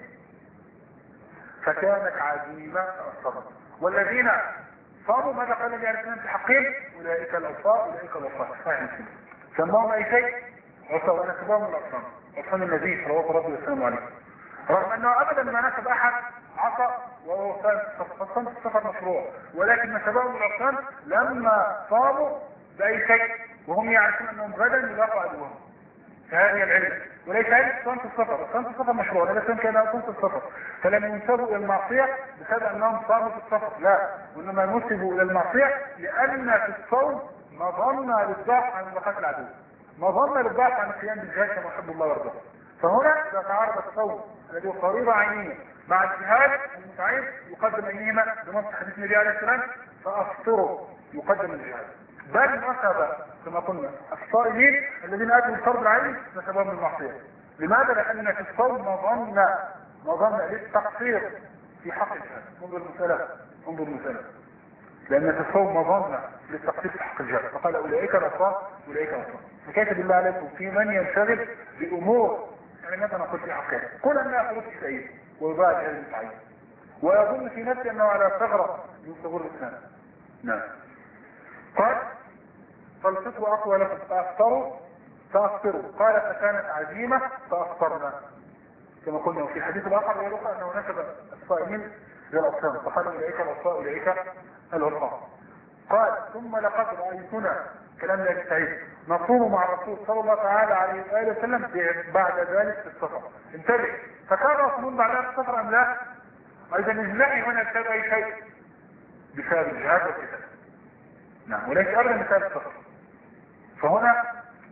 فكانت عزيمة الصبر والذين صاموا ماذا قال النبي عليه السلام في حقهم؟ اولئك الاوصاف اولئك الاوصاف سماهم اي شيء؟ وصوا نسبهم الاصنام اصنام النبي صلى الله عليه وسلم رغم انه ابدا ما نسب احد عصا وهو صام السفر مشروع ولكن نسبهم الاصنام لما صاموا باي شيء وهم يعرفون انهم غدا يلاقوا عدوهم. فهذه العلم وليس علم صنف السفر صنف السفر مشروع لا كان كان صنف السفر فلم ينسبوا الى المعصية بسبب انهم صاموا في السفر لا وانما نسبوا الى المعصية لان في الصوم مظنة للضعف عن ملاقاة العدو مظنة للضعف عن القيام بالجهاد كما يحب الله ويرضاه. فهنا اذا تعارض الصوم الذي هو فريضة عينية مع الجهاد المتعين يقدم ايهما بنص حديث النبي عليه السلام فافطروا يقدم الجهاد. بل نسب كما قلنا الصائمين الذين اتوا الفرض العين نسبهم المعصيه. لماذا؟ لان في الصوم مظنه مظنه للتقصير في حق الجهاد. انظر المساله انظر المساله لان في الصوم مظنه للتقصير في حق الجهاد فقال اولئك الاصفار اولئك الاصفار. فكيف بالله عليكم في من ينشغل بامور يعني ماذا نقول في حقها؟ قل انها حدود السعيد ويضاع الجهاد المتعين ويظن في نفسه انه على ثغره من ثغور الاسلام. نعم. قال فالفطر اقوى لكم فافطروا فافطروا. قال فكانت عزيمة فافطرنا كما قلنا. وفي الحديث الاخر يروى انه نسب الصائمين للاصنام فقال اولئك الاصفاء اولئك العرقاء. قال ثم لقد رايتنا كلام ابي سعيد نصوم مع الرسول صلى الله تعالى عليه واله وسلم بعد ذلك في السفر. انتبه فكان يصومون بعدها في السفر ام لا؟ اذا النهي هنا بسبب اي شيء؟ بسبب الجهاد والقتال. نعم وليس ابدا مثال السفر. فهنا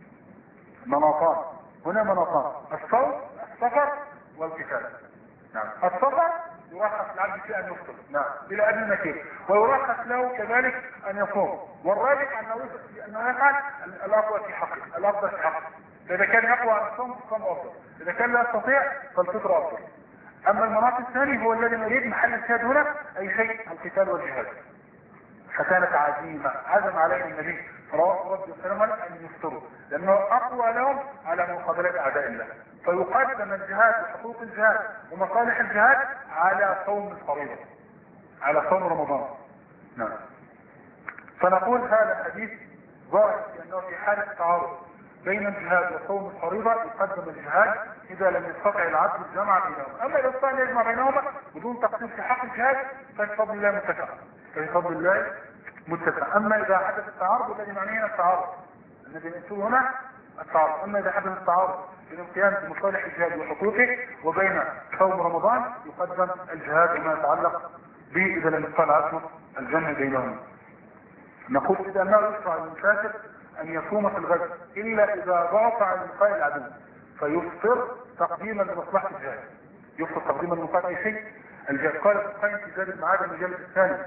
مناطان هنا مناطان الصوم السفر والقتال. نعم السفر يرخص العبد في ان يفطر نعم الى ادنى نكير ويرخص له كذلك ان يصوم والراجح انه انه يفعل الافضل في حقه الافضل في حقه. فاذا كان يقوى على الصوم فالصوم افضل اذا كان لا يستطيع فالفطر افضل. اما المناط الثاني هو الذي نريد محل الشهاد هنا اي شيء القتال والجهاد. فكانت عزيمة، عزم عليه النبي صلوات ربي وسلامه أن يفطروا لأنه أقوى لهم على مقابلة أعداء الله. فيقدم الجهاد وحقوق الجهاد ومصالح الجهاد على صوم الفريضة، على صوم رمضان. نعم. فنقول هذا الحديث ظاهر لأنه في حالة تعارض بين الجهاد وصوم الفريضة يقدم الجهاد إذا لم يستطع العبد الجمع بينهما. أما إذا استطاع يجمع بينهما بدون تقصير في حق الجهاد فبفضل الله متسع، فبفضل الله متسع. أما إذا حدث التعارض الذي معنيه التعارض الذي نقصده هنا التعارض، أما إذا حدث التعارض بين القيام بمصالح الجهاد وحقوقه وبين صوم رمضان يقدم الجهاد وما يتعلق به إذا لم يستطع العبد الجمع بينهما. نقول إذا أنه يشرع للمسافر أن يصوم في الغد إلا إذا ضعف عن لقاء العدو فيفطر تقديما لمصلحة الجهاد، يفطر تقديما لمصلحة أي شيء الجهاد. قال الحين في زاد بن عادة المجلد الثاني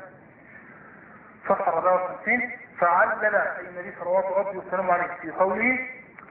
صفحة أربعة وخمسين فعلل أي النبي صلوات ربي وسلامه عليه في قوله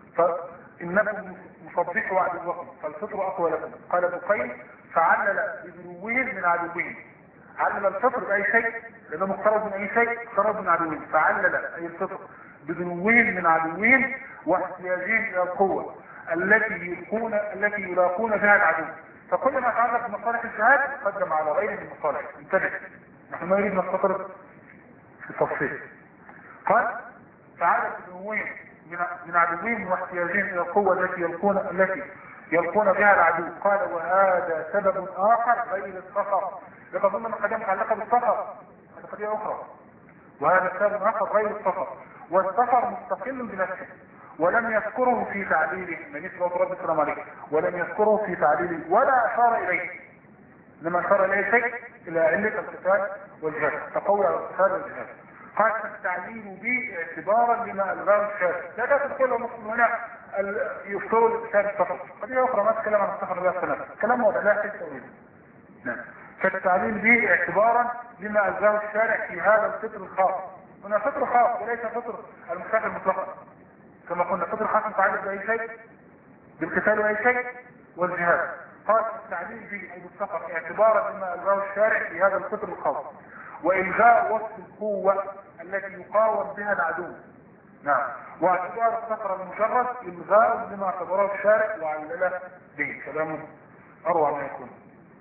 فإنكم مصبحوا عدوكم فالفطر أقوى لكم. قال ابن القيم فعلل بدنوهم من عدوهم، علل الفطر بأي شيء لأنه مقترب من أي شيء اقترب من عدوهم، فعلل أي الفطر بدنوهم من عدوهم واحتياجهم إلى القوة التي يلقون التي يلاقون بها العدو. فكل ما يتعلق بمصالح الجهاد يقدم على غيره من المصالح. انتبه، نحن ما نريد نستطرد في التفصيل. قال فعلل بدنوهم من عدوهم واحتياجهم إلى القوة التي يلقون التي يلقون بها العدو. قال وهذا سبب آخر غير السفر، لتظن أن قد متعلقة بالسفر هذا قضية أخرى، وهذا سبب آخر غير السفر، والسفر مستقل بنفسه ولم يذكره في تعليله النبي صلى الله عليه وسلم عليه، ولم يذكره في تعليله ولا أشار إليه، لما أشار إليه شيء إلى علة القتال والجهاد، تقوي على القتال والجهاد. قال التعليل به اعتبارا لما ألغاه الشارع، لا تدخل المسلم هنا يفتروا لقتال السفر، قضية أخرى ما تتكلم عن السفر بها السنة، كلام واضح لا يحتاج تأويل. نعم. فالتعليل به اعتبارا لما ألغاه الشارع في هذا الفطر الخاص. هنا فطر خاص وليس فطر المسافر مطلقا، كما قلنا فطر خاص متعلق بأي شيء بالقتال وأي شيء والجهاد. قال التعليل به أي بالسفر اعتبارا لما ألغاه الشارع في هذا الفطر الخاص، وإلغاء وصف القوة التي يقاوم بها العدو. نعم. واعتبار السفر المجرد إلغاء لما اعتبره الشارع وعلله به. كلام أروع ما يكون.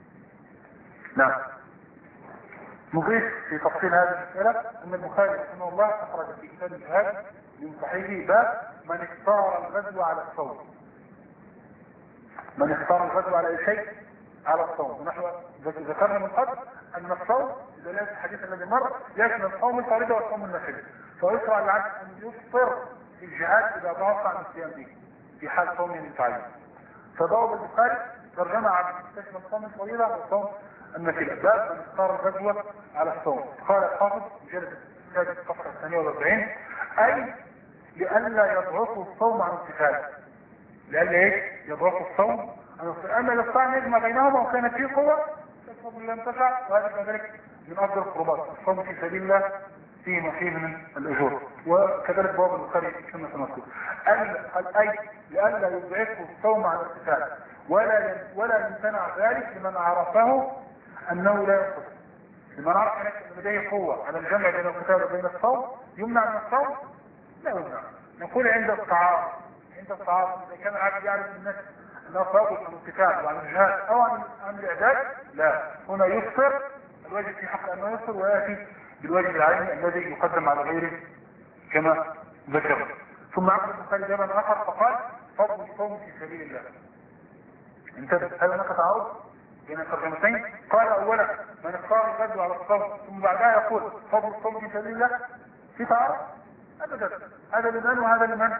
نعم. نضيف في تفصيل هذه المسألة أن البخاري رحمه الله أخرج في كتاب الجهاد من صحيحه باب من اختار الغزو على الصوم. من اختار الغزو على أي شيء على الصوم. ونحن ذكرنا من قبل أن الصوم دلالة الحديث الذي مر يشمل الصوم الفريضة والصوم النافلة، فيشرع العبد أن يفطر في الجهاد إذا ضعف عن الصيام به في حال صومه المتعين. فبواب البخاري ترجمة عن تشمل الصوم الفريضة والصوم النافلة، باب من اختار الغزو على الصوم. قال الحافظ جلد السادس الصفحة الثانية والأربعين أي لئلا يضعف الصوم عن القتال، لئلا ايه يضعف الصوم عن القتال. أما إذا استطاع يجمع بينهما وكانت فيه قوة فالفضل لا انتفع، وهذا كذلك من أفضل القربات. الصوم في سبيل الله فيه ما فيه من الأجور. وكذلك بواب البخاري كما سنذكر أي لئلا يضعف الصوم عن القتال ولا ولا يمتنع ذلك لمن عرفه أنه لا ينقص. لمن عرف أن لديه قوة على الجمع بين القتال وبين الصوم يمنع من الصوم لا يمنع. نقول عند التعارض عند التعارض إذا كان العبد يعرف الناس أنه صادق عن القتال وعن الجهاد أو عن عن الإعداد لا، هنا يفطر الواجب في حق أنه يفطر ويأتي بالواجب العيني الذي يقدم على غيره كما ذكر. ثم عقد البخاري بابا آخر فقال فضل الصوم في سبيل الله. انتبه، هل هناك تعارض بين الترجمتين؟ قال اولا من اختار الغزو على الصوم ثم بعدها يقول فضل الصوم في سبيل الله، في تعارض؟ ابدا، هذا لمن وهذا لمن؟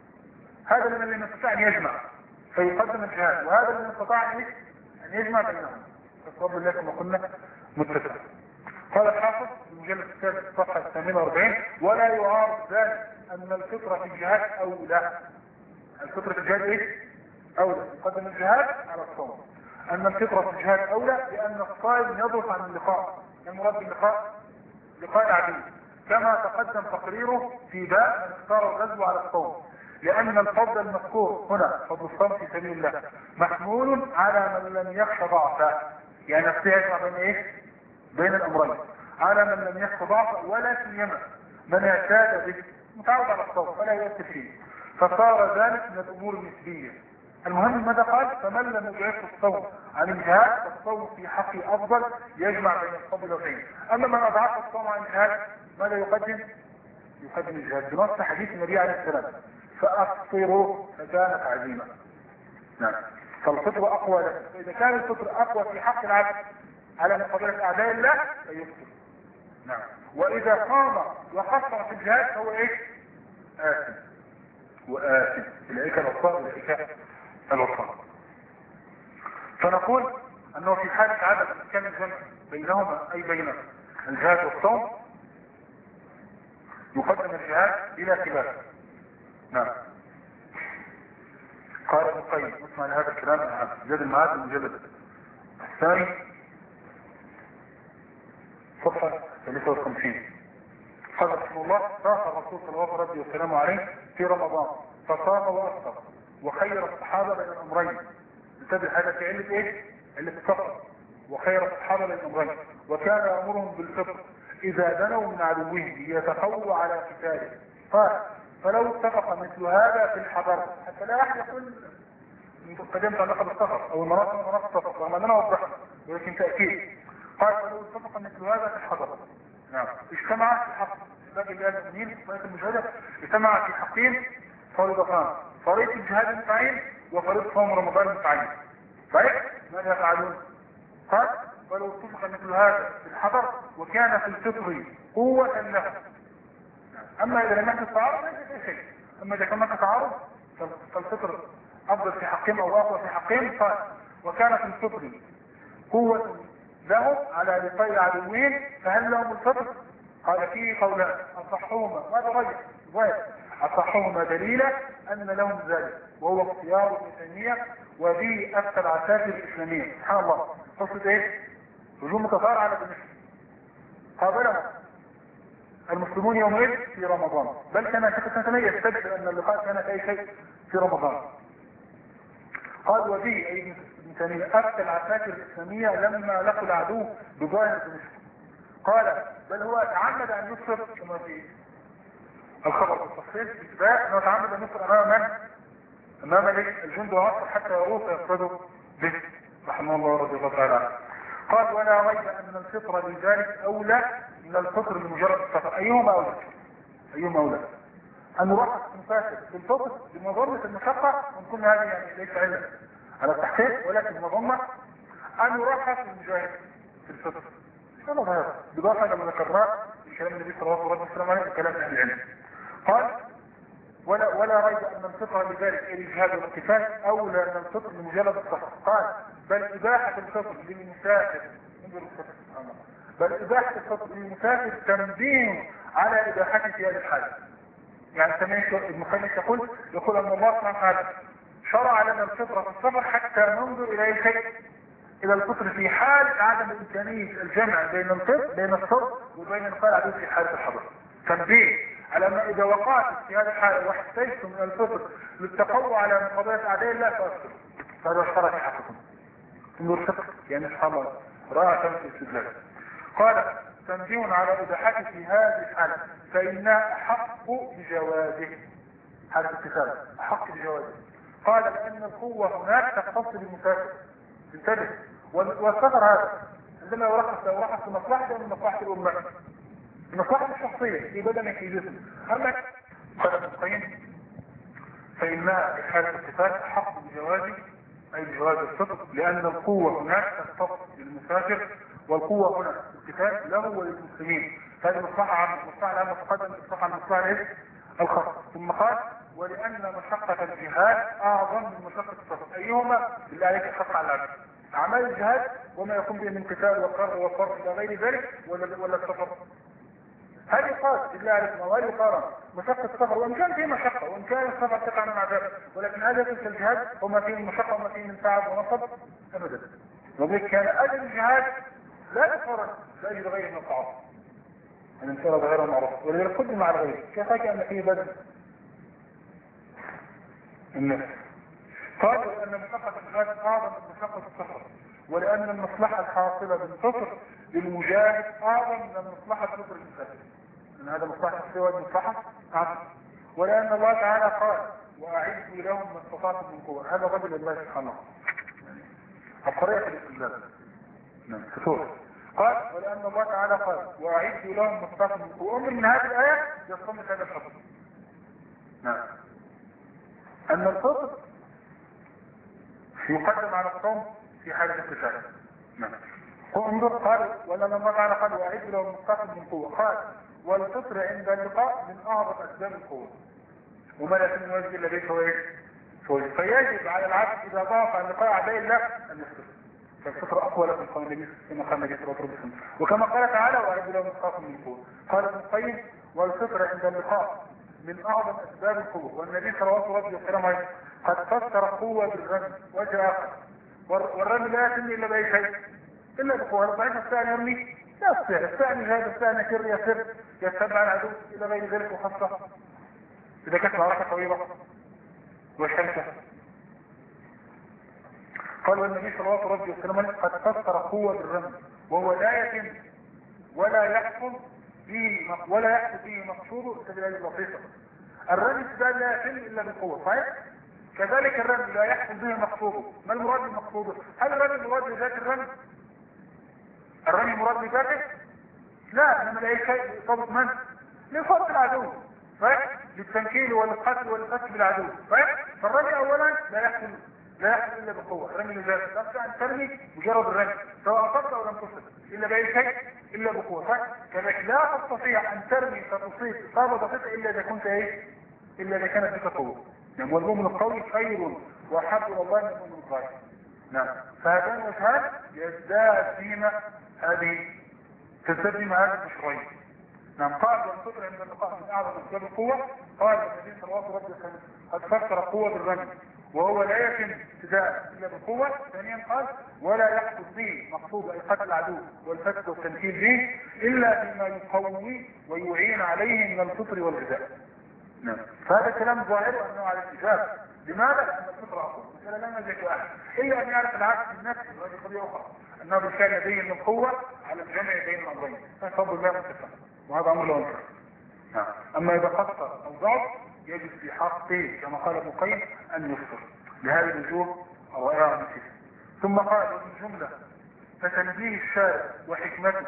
هذا لمن لم يستطع ان يجمع فيقدم الجهاد، وهذا لمن استطاع ان يجمع بينهم فالصواب لله كما قلنا متفق. قال الحافظ في المجلد الثالث الصفحه الثامنة والأربعين ولا يعارض ذلك ان الفطره في الجهاد اولى. الفطره في الجهاد ايه؟ اولى، يقدم الجهاد على الصوم. أن الفطرة في الجهاد أولى لأن الصائم يضرب عن اللقاء، المراد باللقاء لقاء العدو، كما تقدم تقريره في باب من اختار الغزو على الصوم، لأن الفضل المذكور هنا فضل الصوم في سبيل الله محمول على من لم يخشى ضعفا، يعني يستطيع يجمع بين إيه؟ بين الأمرين، على من لم يخف ضعفا ولا سيما من اعتاد به متعود على الصوم فلا يؤثر فيه، فصار ذلك من الامور النسبيه. المهم ماذا قال؟ فمن لم يضعف الصوم عن الجهاد فالصوم في حقه افضل يجمع بين الفضل والعين. اما من اضعف الصوم عن الجهاد ماذا يقدم؟ يقدم الجهاد بنص حديث النبي عليه السلام فافطروا فكانت عزيمه. نعم. فالفطر اقوى له، فاذا كان الفطر اقوى في حق العبد على مقابله اعداء الله فيفطر. نعم. واذا قام وقصر في الجهاد فهو ايش؟ آثم وآثم. اولئك الوصاة اولئك الوصاة. فنقول انه في حالة عدم امكان الجمع بينهما اي بين الجهاد والصوم يقدم الجهاد بلا خلاف. نعم. قال ابن القيم اسمع لهذا الكلام عن زاد المعاد المجلد الثاني صفحة ثلاثة وخمسين. قال رحمه الله سافر الرسول صلى الله عليه وسلم عليه في رمضان فصام وافطر وخير الصحابة بين الامرين. انتبه هذا في علة ايه؟ علة السفر. وخير الصحابة بين الامرين وكان يأمرهم بالفطر اذا دنوا من عدوهم ليتقووا على قتاله. قال فلو اتفق مثل هذا في الحضر حتى لا احد يقول قدمت على لقب السفر او المناطق من مناطق السفر رغم اننا وضحنا ولكن تأكيد. قال فلو اتفق مثل هذا في الحضر. نعم. اجتمع في حق باقي الجهاد المؤمنين فريق المجاهدة اجتمع في حقين فريضتان، فريضة الجهاد المتعين وفريضة صوم رمضان المتعين. صحيح؟ ماذا يفعلون؟ قال ولو اتفق مثل هذا في الحضر وكان في الفطر قوة له. اما اذا لم يكن تعارض ليس شيء، اما اذا كان تعارض فالفطر افضل في حقهم او اقوى في حقهم. قال وكان في الفطر قوة لهم على لقاء عدوين فهل لهم الفطر؟ قال فيه قولان اصحهما ماذا رجع؟ ظاهر اصحهما دليلا ان لهم ذلك وهو اختيار ابن تيمية وبه افتى العساكر الاسلامية. سبحان الله. قصة ايه؟ هجوم متفارع على دمشق قابلهم المسلمون يومئذ في رمضان، بل كما كانت يستدعي ان اللقاء كان اي شيء في رمضان. قال وبه اي ابن تيمية افتى العساكر الاسلامية لما لقوا العدو بظاهر دمشق. قال بل هو تعمد ان يصر كما في الخبر التصحيح باتباع انه تعمد ان يصر امام من؟ امام الجند وعصر حتى يروح ويقصدوا به رحمه الله ورضي الله تعالى عنه. قال ولا ريب ان الفطر لذلك اولى من الفطر لمجرد السفر. ايهما اولى؟ ايهما اولى؟ ان نرخص المسافر في الفطر بمظنة المشقة ونكون هذه يعني ليس علم على التحقيق ولكن بمظنة ان نرخص المجاهد في الفطر. هذا ظاهر بضافة لما ذكرناه في كلام النبي صلى الله عليه وسلم عليه وكلام اهل العلم. قال ولا ولا ريب ان الفطر لذلك الجهاد والاقتصاد اولى من الفطر لمجرد السفر. قال بل اباحة الفطر للمسافر انظر الفطر سبحان الله بل اباحة الفطر للمسافر تنبيه على اباحته في هذه الحالة. يعني سمعت ابن قيم يقول يقول ان الله سبحانه وتعالى شرع لنا الفطر في السفر حتى ننظر الى اي شيء؟ الى الفطر في حال عدم امكانية الجمع بين الفطر بين الصوم وبين القاء العدو في حالة الحضر. تنبيه على ان اذا وقعت في هذه الحالة واحتجتم من الفطر للتقوى على مقابلة اعداء الله فافطروا. فهذا الشرع في حقكم. انظر الفطر يعني سبحان الله رائع في الاستدلال. قال تنبيه على اباحته في هذه الحالة فإنها أحق بجوازه. هذا الاتفاق أحق بجوازه. قال لأن القوة هناك تختص بالمسافر. انتبه والسفر هذا عندما يرخص لو رخص لمصلحته من مصلحة الأمة المصلحة الشخصية في بدنه في جسمه. أما قال ابن القيم فإنها في حالة الاتفاق أحق بجوازه أي بجواز السفر لأن القوة هناك تختص بالمسافر والقوة هنا اتفاق له وللمسلمين. هذه مصلحة عن مصلحة العامة تقدم مصلحة عن مصلحة ايه؟ الخاصة. ثم قال ولأن مشقة الجهاد أعظم من مشقة السفر. أيهما بالله عليك الحق على العبد؟ أعمال الجهاد وما يقوم به من قتال وقر وقر إلى غير ذلك ولا ولا السفر؟ هل يقال بالله عليك ما هل يقارن مشقة السفر وإن كان فيه مشقة وإن كان السفر تقع من عذاب ولكن هذا تلك الجهاد وما فيه من مشقة وما فيه من تعب ونصب أبدا. وذلك كان أجل الجهاد لا يقارن بأجل غير من الطعام. أن نسير غير معروف ولذلك قدم مع الغير كيف أن فيه بدل النفس. قالوا أن مشقة الجهاد أعظم من مشقة السفر ولأن المصلحة الحاصلة بالفطر للمجاهد أعظم من المصلحة الفطر للمسافر، لأن هذا مصلحة السوى المصلحة أعظم. ولأن الله تعالى قال وأعدوا لهم ما استطعتم من قوة، هذا رجل الله سبحانه عبقرية في الاستدلال. نعم كثير. قال ولأن الله تعالى قال وأعدوا لهم ما استطعتم من قوة، من هذه الآية يستنبط هذا الحكم. نعم أن الفطر يقدم على الصوم في حالة القتال. نعم. انظر قال ولأن الله تعالى قال وأعدوا لهم ما استطعتم من قوة، قال والفطر عند اللقاء من أعظم أسباب القوة، وما لا يتم الواجب إلا به فوجه. فيجب على العبد إذا ضاف عن لقاء أعداء الله أن يفطر، فالفطر أقوى لكم قال النبي كما قال النبي صلى الله عليه وسلم. وكما قال تعالى وأعدوا لهم ما استطعتم من قوة، قال ابن القيم والفطر عند اللقاء من أعظم أسباب القوة، والنبي صلى الله عليه وسلم قد فسر قوة بالرمي وجه آخر، والرمي لا يتم إلا بأي شيء إلا بقوة. الضعيف الثاني يرمي لا يستطيع، الثاني هذا الثاني كر يسر يتبع العدو إلى غير ذلك، وخاصة إذا كانت معركة طويلة وشمسة. قال والنبي صلى الله عليه وسلم قد فسر قوة بالرمي وهو لا يتم ولا يحصل فيه ولا يحصل فيه مقصوده استدلال البسيطة. الرمي ده لا يتم إلا بالقوة، صحيح؟ كذلك الرمي لا يحصل به مقصوده. ما المراد بمقصوده؟ هل الرمي مراد بذات الرمي؟ الرمي مراد بذاته؟ لا، انما لاي شيء لإصابة من؟ لإصابة العدو، صحيح؟ للتنكيل والقتل والقتل بالعدو، صحيح؟ فالرمي اولا لا يحصل لا يحصل الا بالقوة، الرمي لذاته، لا تستطيع ان ترمي مجرد الرمي سواء اصبت او لم تصب الا باي شيء الا بقوة، صحيح؟ كذلك لا تستطيع ان ترمي فتصيب اصابة بسيطة الا اذا كنت ايه؟ الا اذا كانت بك قوة. يعني والمؤمن القوي خير واحب الى الله من المؤمن الضعيف. نعم. فهذان وجهان يزداد فيما هذه تزداد فيما هذه المشروعية. نعم. قال والفطر عند اللقاء من اعظم اسباب القوة، قال النبي صلى الله عليه وسلم قد فسر قوة بالرمي وهو لا يتم ابتداء الا بالقوة. ثانيا قال ولا يحدث به مقصود اي قتل العدو والفتك والتنكيل به الا بما يقوي ويعين عليه من الفطر والغذاء. نعم. فهذا كلام ظاهره انه على الاتجاه. لماذا؟ لان الفطر اقوى، مثلا لا نجد احد الا ان يعرف العكس من نفسه، وهذه قضيه اخرى انه بالفعل يبين القوه على الجمع بين الامرين، ففضل الله متفق، وهذا امر لا ينكر. نعم. اما اذا قصر او ضعف يجب في حقه كما قال ابن القيم ان يفطر لهذه الوجوه الرائعه المثيره. ثم قال ومن جمله فتنبيه الشارع وحكمته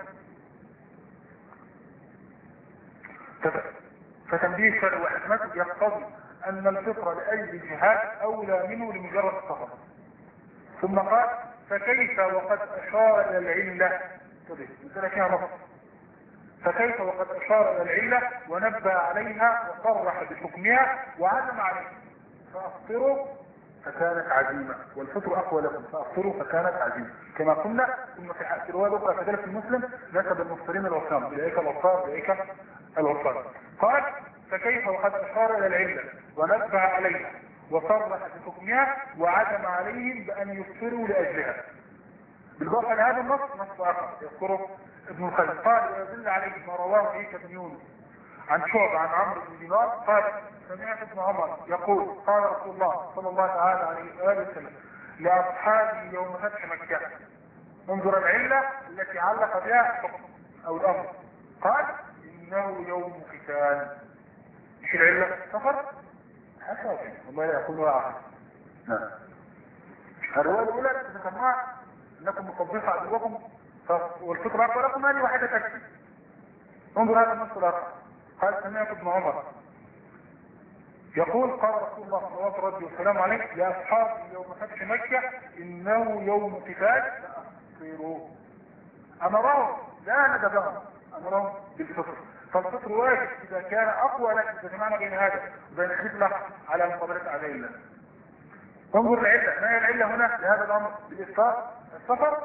فتنبيه الشارع وحكمته يقتضي ان الفطر لاجل الجهاد اولى منه لمجرد السفر. ثم قال فكيف وقد اشار الى العله، مثل فيها نص، فكيف وقد اشار الى العله ونبه عليها وصرح بحكمها وعزم عليها فافطروا فكانت عزيمه، والفطر اقوى لكم فافطروا فكانت عزيمه كما قلنا. ثم في روايه اخرى كذلك المسلم نسب المفطرين الوصام اولئك الابصار اولئك الوصال. قال فكيف وقد اشار الى العله ونبه عليها وصرح بحكمها وعزم عليهم بان يفطروا لاجلها. بالاضافه لهذا النص نص اخر يذكره ابن القيم قال ويدل عليه ما رواه عيسى بن يونس عن شعبة عن عمرو بن دينار قال سمعت ابن عمر يقول قال رسول الله صلى الله تعالى عليه واله وسلم لاصحابه يوم فتح مكه. انظر العله التي علق بها الحكم او الامر، قال انه يوم قتال. ايش العله؟ سفر حسب والله لا يكون ولا عقل. نعم. الروايه الاولى ذكرناها انكم مقبضون عدوكم والفطر اقوى لكم، هذه واحده تكفي. انظر هذا النص الاخر قال سمعت ابن عمر يقول قال رسول الله صلى الله عليه وسلم عليه لاصحابه يوم فتح مكه انه يوم قتال فافطروا. امرهم لا ندبهم، امرهم بالفطر. فالفطر واجب اذا كان اقوى لك، اذا جمعنا بين هذا وبين الحديث الاخر على مقابله اعداء الله. انظر العله، ما هي العله هنا لهذا الامر بالافطار؟ السفر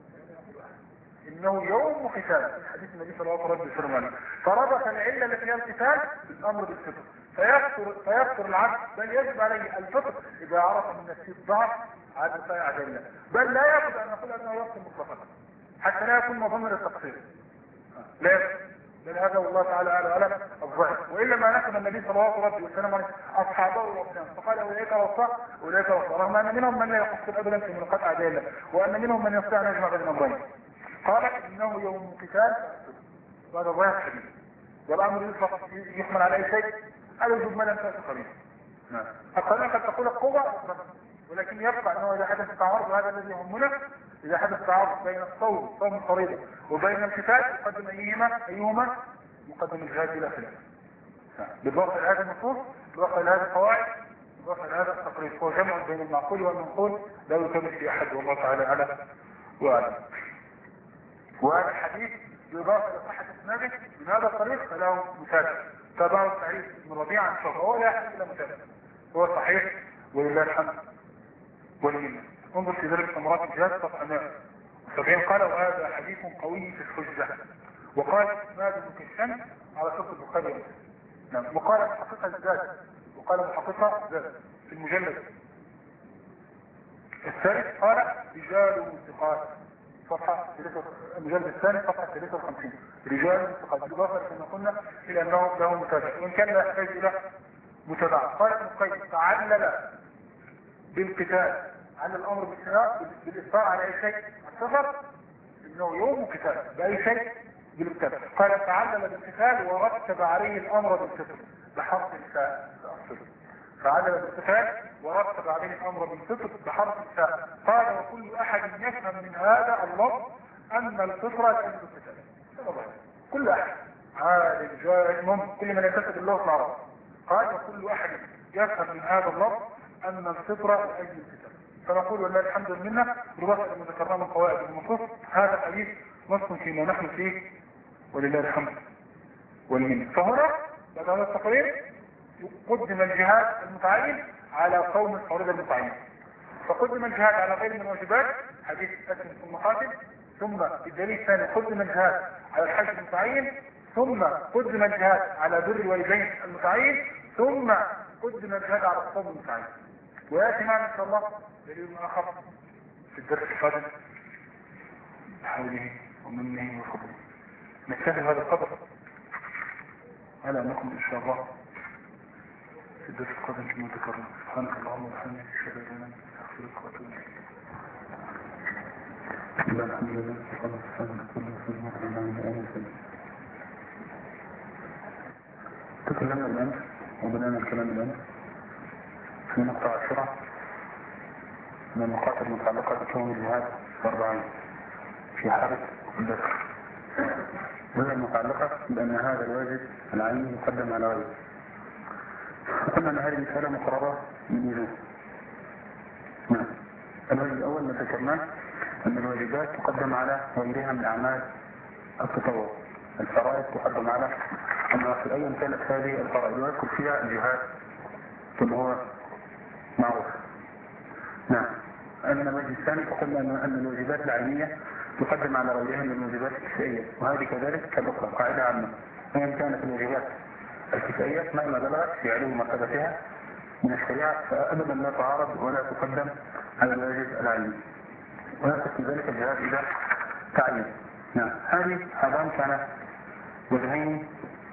انه يوم قتال، حديث النبي صلى الله عليه وسلم. فربط العله التي هي القتال بالامر بالفطر، فيفطر فيفطر العبد بل يجب عليه الفطر اذا عرف من نفسه الضعف على دفاع اعداء الله، بل لا يجب ان نقول انه يفطر مطلقا حتى لا يكون مضمن التقصير. لا يجب. بل هذا والله تعالى على الظاهر. وإلا ما نكم النبي صلى الله عليه وسلم أصحابه وأبنائه فقال أولئك وصى أولئك وصى، رغم أن منهم من لا يقصد أبدا في ملقات أعدائه وأن منهم من يستطيع أن يجمع بين الأمرين. قال إنه يوم قتال، وهذا ظاهر حديث، والأمر يطلق يحمل على أي شيء على وجود ما لم تأتي قريب. القرينة قد تقول القوة، ولكن يبقى أنه إذا حدث تعارض، وهذا الذي يهمنا، إذا حدث تعارض بين الصوم صوم الفريضة وبين القتال يقدم أيهما أيهما يقدم الجهاد بلا خلاف. بالضبط لهذه النصوص، بالضبط لهذه القواعد، بالضبط لهذا التقرير، هو جمع بين المعقول والمنقول لا يكمل في أحد، والله تعالى أعلم وأعلم. وهذا الحديث بالإضافة إلى صحة إسناده من هذا الطريق فله متابع، تابعه سعيد بن ربيعة عن شعبة، هو لا يحتاج إلى متابع، هو صحيح ولله الحمد والمنة. انظر في ذلك ثمرات الجهاد صفحة مئة وسبعين. قال وهذا حديث قوي في الحجة، وقال اسناد مكشن على شرط البخاري ومسلم. نعم. وقال محققة الذات، وقال محققة الذات في المجلد الثالث قال رجال ثقات، صفحة المجلد الثاني صفحة ثلاثة وخمسين، رجال ثقات، بالإضافة كما قلنا إلى أنه له متابع وإن كان لا يحتاج إلى متابعة. قال ابن القيم تعلل بالقتال على الأمر بالإصرار على أي شيء السفر إنه يوم قتال بأي شيء بالقتال. قال تعلل بالقتال ورتب عليه الأمر بالفطر بحرف الفاء. تعلل بالقتال ورتب عليه الأمر بالفطر بحرف الفاء. قال وكل أحد يفهم من هذا اللفظ أن الفطرة لأجل القتال. كل أحد عالم جاهل ممكن كل من ينتسب اللغة العربية. قال وكل أحد يفهم من هذا اللفظ أن الفطرة لأجل القتال. فنقول والله الحمد لله بالرغم من ذكرنا من قواعد النصوص هذا الحديث نص فيما نحن فيه ولله الحمد والمنة. فهنا بعد هذا التقرير قدم الجهاد المتعين على قوم الفريضة المتعين، فقدم الجهاد على غير من الواجبات حديث أسلم ثم قاتل، ثم بالدليل الثاني قدم الجهاد على الحج المتعين، ثم قدم الجهاد على بر الوالدين المتعين، ثم قدم الجهاد على الصوم المتعين. ويأتي معنا إن شاء الله دليل آخر في الدرس القادم بحوله ومنه وفضله. نكتفي هذا القدر على أنكم إن شاء الله في الدرس القادم كما ذكرنا. سبحانك اللهم وبحمدك أشهد أن لا إله إلا أنت أستغفرك وأتوب إليك. الحمد لله والصلاة والسلام على رسول الله. تكلمنا الآن وبدأنا الكلام الآن في نقطة عشرة من النقاط المتعلقة بكون الجهاد والرعاية في حالة الذكر، وهي المتعلقة بأن هذا الواجب العيني يقدم على غيره. وقلنا أن هذه المسألة مقررة من وجوه. نعم. الواجب الأول ما ذكرناه أن الواجبات تقدم على غيرها من أعمال التطوع. الفرائض تقدم على النوافل أيا كانت هذه الفرائض ويدخل فيها الجهاد كما هو معروف. نعم. أن الوجه الثاني قلنا أن الواجبات العينية تقدم على غيرها من الواجبات الكفائية، وهذه كذلك كالأخرى قاعدة عامة. أيا كانت الواجبات الكفائية مهما بلغت في علو مرتبتها من الشريعة فأبدا لا تعارض ولا تقدم على الواجب العيني، ويأخذ في ذلك الجهاد إذا تعين. نعم. هذه هذان كان وجهين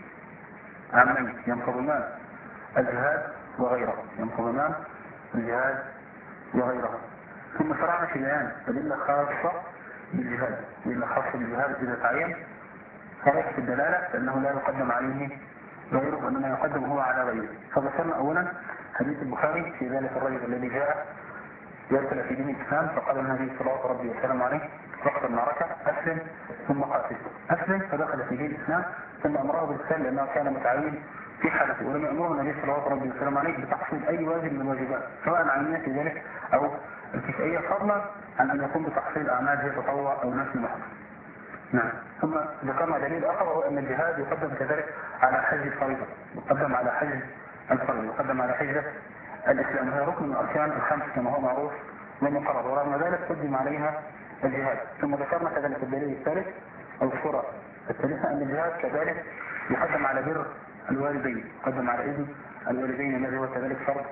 عامين ينتظمان الجهاد وغيره، ينتظمان الجهاد وغيرها. ثم شرعنا في بيان أدلة خاصة بالجهاد، أدلة خاصة بالجهاد إذا تعين صريح في الدلالة لأنه لا يقدم عليه غيره وإنما يقدم هو على غيره. فذكرنا أولا حديث البخاري في ذلك الرجل الذي جاء يرسل في دين الإسلام فقال النبي صلى الله عليه وسلم عليه وقت المعركة أسلم ثم قاتل. أسلم فدخل في دين الإسلام ثم أمره بالإسلام لأنه كان متعين في حالته، ولم يأمره النبي صلى الله عليه وسلم عليه بتحصيل أي واجب من الواجبات سواء عينية في ذلك أو الكفائية، فضلا عن أن يكون بتحصيل أعمال هي تطوع أو نفس محض. نعم. ثم ذكرنا دليل آخر وهو أن الجهاد يقدم كذلك على حج الفريضة، يقدم على حج الفريضة، يقدم على حجة الإسلام، وهي ركن من الأركان الخمس كما هو معروف ومقرر، ورغم ذلك قدم عليها الجهاد. ثم ذكرنا كذلك الدليل الثالث أو الصورة الثالثة أن الجهاد كذلك يقدم على بر الوالدين، يقدم على إذن الوالدين الذي هو كذلك فرض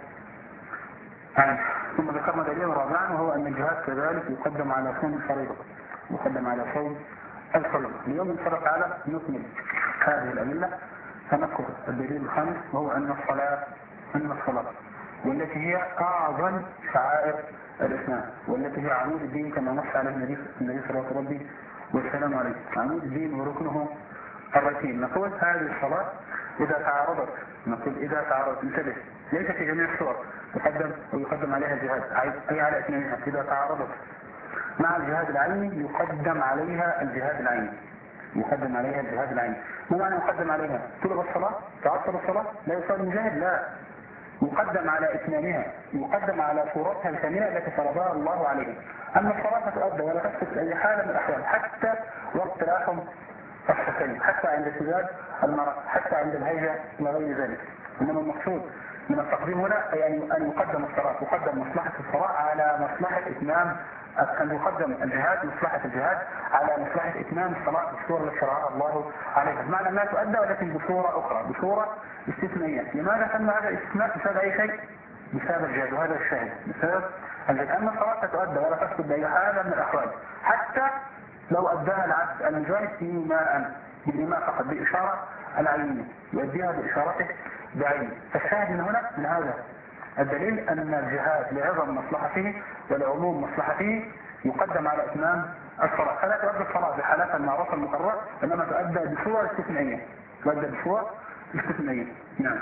عنه. ثم ذكرنا دليل رابعا وهو أن الجهاد كذلك يقدم على صوم الفريضة، يقدم على صوم الفريضة. اليوم إن شاء الله تعالى نكمل هذه الأدلة سنذكر الدليل الخامس وهو أن الصلاة أن الصلاة والتي هي أعظم شعائر الإسلام والتي هي عمود الدين كما نص عليه النبي النبي صلى الله عليه والسلام عليه عمود الدين وركنه الركين. نقول هذه الصلاة إذا تعارضت نقول إذا تعارضت انتبه ليس في جميع الصور يقدم ويقدم عليها الجهاد أي على اثنينها. إذا تعارضت مع الجهاد العيني يقدم عليها الجهاد العيني يقدم عليها الجهاد العيني. ما معنى يقدم عليها؟ تلغى الصلاة؟ تعطل الصلاة؟ لا يصلي المجاهد؟ لا، يقدم على إتمامها يقدم على صورتها الكاملة التي فرضها الله عليها. أما الصلاة تؤدى ولا تسقط في أي حال من الأحوال حتى وقت تلاحم الحسين حتى عند سجاد المرأة حتى عند الهيجة وغير ذلك. إنما المقصود من التقديم هنا أي أن يقدم الصلاة يقدم مصلحة الصلاة على مصلحة إتمام أن يقدم الجهاد مصلحة الجهاد على مصلحة إتمام الصلاة بالصورة التي شرعها الله عليها. بمعنى أنها تؤدى ولكن بصورة أخرى بصورة استثنائية. لماذا تم هذا الاستثناء؟ بسبب أي شيء؟ بسبب الجهاد وهذا الشاهد بسبب الجهاد. أما الصلاة تؤدى ولا تسقط بأي حال من الأحوال حتى لو أداها العبد المجاهد إيماء بالإيماء فقط بإشارة العينية يؤديها بإشارته بعينه. فالشاهد من هنا من هذا الدليل أن الجهاد لعظم مصلحته ولعموم مصلحته يقدم على إتمام الصلاة. فلا تؤدى الصلاة بحالات المعروفة المقررة إنما تؤدى بصورة استثنائية تؤدى بصورة استثنائية. نعم.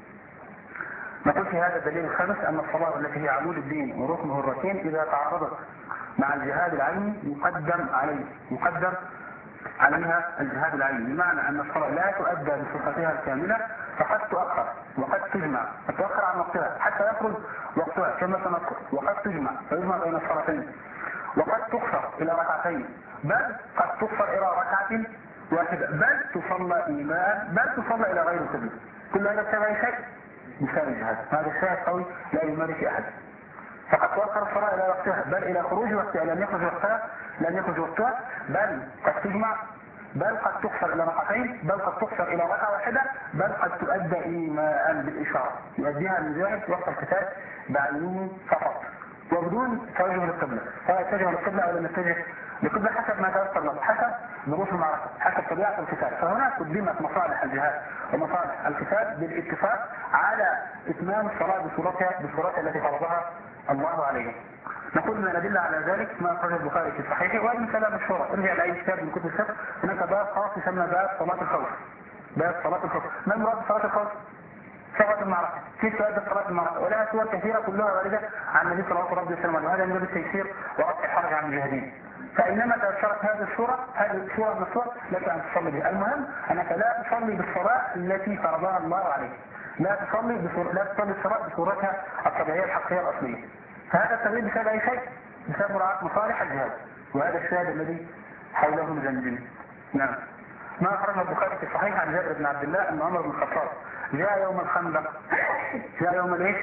نقول في هذا الدليل الخامس أن الصلاة التي هي عمود الدين وركنه الركين إذا تعارضت مع الجهاد العيني يقدم عليه يقدم عليها الجهاد العيني. بمعنى أن الصلاة لا تؤدى بصفتها الكاملة فقد تؤخر وقد تجمع فتؤخر عن وقتها حتى يخرج وقتها كما سنذكر وقد تجمع فيجمع بين الصلاتين وقد تقصر إلى ركعتين بل قد تقصر إلى ركعة واحدة بل تصلى إيمان بل تصلى إلى غير القبلة. كل هذا بسبب أي شيء؟ بسبب الجهاد. هذا الشاهد قوي لا يمارس في أحد. فقد تؤخر الصلاة إلى وقتها بل إلى خروج وقتها لم يخرج وقتها لم يخرج وقتها بل قد تجمع بل قد تقصر إلى ركعتين بل قد تقصر إلى ركعة واحدة بل قد تؤدى إيماء بالإشارة يؤديها المجاهد وقت القتال بعينه فقط وبدون توجه للقبلة سواء اتجه للقبلة أو لم يتجه للقبلة حسب ما تيسر له حسب ظروف المعركة حسب طبيعة القتال. فهنا قدمت مصالح الجهاد ومصالح القتال بالاتفاق على إتمام الصلاة بصورتها بصورتها التي فرضها الله عليها. نقول من الأدلة على ذلك ما أخرجه البخاري في صحيحه وهذه مسألة مشهورة. ارجع لأي كتاب من كتب الفقه هناك باب خاص يسمى باب صلاة الخوف. باب صلاة الخوف. ما المراد بصلاة الخوف؟ صلاة المعركة. كيف تؤدى صلاة المعركة؟ ولها صور كثيرة كلها واردة عن النبي صلى الله عليه وسلم وهذا من باب التيسير ورفع الحرج عن المجاهدين. فإنما تأثرت هذه الصورة هذه الصورة من الصور لك أن تصلي بها. المهم أنك لا تصلي بالصلاة التي فرضها الله عليك. لا تصلي بصور... لا تصلي الصلاة بصورتها الطبيعية الحقيقية الأصلية. فهذا التغيير بسبب أي شيء؟ بسبب مراعاة مصالح الجهاد وهذا الشاهد الذي حوله مجندين. نعم. ما أخرج البخاري في الصحيح عن جابر بن عبد الله أن عمر بن الخطاب جاء يوم الخندق جاء يوم الايش؟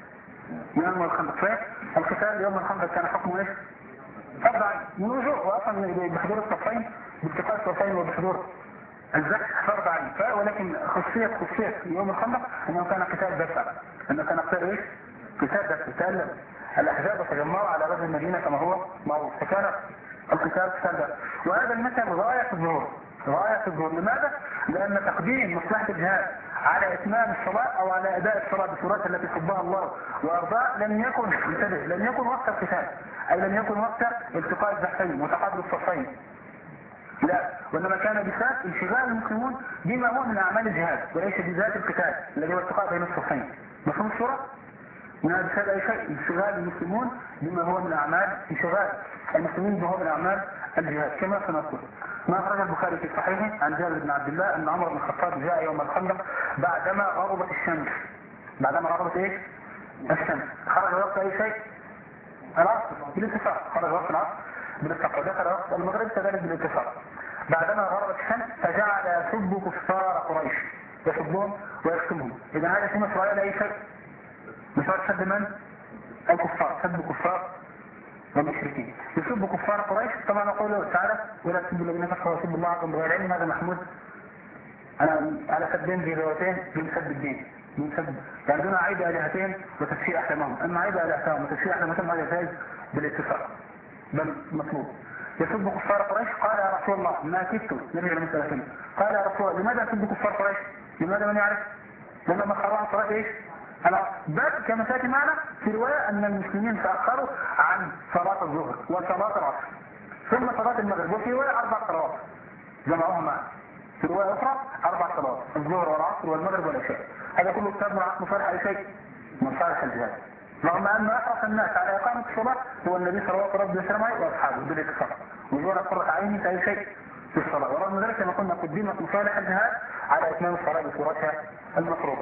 يوم الخندق. فالقتال يوم الخندق كان حكمه ايش؟ طبعا من وجوه واصلا بحضور الصفين بالتقاء الصفين وبحضور الزكح فرض عين ولكن خصية خصية يوم الخندق انه كان قتال دفع انه كان قتال ايش؟ قتال دفع. قتال الاحزاب تجمعوا على رجل المدينة كما هو معروف فكان القتال قتال دفع. وهذا المثل غاية الظهور غاية الظهور. لماذا؟ لأن تقديم مصلحة الجهاد على إتمام الصلاة أو على أداء الصلاة بصورتها التي حبها الله وأرضاه لم يكن انتبه لم يكن وقت القتال أي لم يكن وقت التقاء الزحفين وتقابل الصفين لا وإنما كان بسبب انشغال المسلمون بما هو من أعمال الجهاد وليس بذات القتال الذي هو التقاء بين الصفين. مفهوم الصورة؟ من هذا بسبب أي شيء انشغال المسلمون بما هو من أعمال انشغال المسلمين بما هو من أعمال الجهاد كما سنذكر. ما أخرج البخاري في صحيحه عن جابر بن عبد الله أن عمر بن الخطاب جاء يوم الخندق بعدما غربت الشمس. بعدما غربت إيه؟ الشمس. خرج وقت أي شيء؟ العصر بالاتفاق. خرج وقت العصر بالاتفاق ودخل وقت المغرب كذلك بالاتفاق. بعدما غربت الشمس فجعل يسب كفار قريش يسبهم ويشتمهم. إذا هذا في إسرائيل أي شيء؟ مش سب من؟ الكفار. سب كفار والمشركين. يسب كفار قريش طبعا نقول تعالى ولا تسبوا الذين كفروا ويسبوا الله عنكم بغير علم. هذا محمود انا على سبين في روايتين من سب الدين من سب يعني دون عيب الهتين وتفسير احلامهم. اما عيب الهتين وتفسير احلامهم هذا جائز بالاتفاق بل مطلوب. يسب كفار قريش. قال يا رسول الله ما كدت نبي لم يسأل. قال يا رسول الله لماذا يسب كفار قريش؟ لماذا من يعرف؟ لما خرجوا صلاة ايش؟ بل كما سيأتي معنا في رواية أن المسلمين تأخروا عن صلاة الظهر وصلاة العصر ثم صلاة المغرب، وفي رواية أربع صلوات جمعوها معا، في رواية أخرى أربع صلوات الظهر والعصر والمغرب والعشاء. هذا كله كتاب مصالح أي شيء؟ مصالح الجهاد. رغم أن أحرص الناس على إقامة الصلاة هو النبي صلى الله عليه وسلم وأصحابه بالاتفاق، وزور قرة عينه في أي شيء في الصلاة. ورغم ذلك كما قلنا قدمت مصالح الجهاد على إتمام الصلاة بصورتها المفروضة.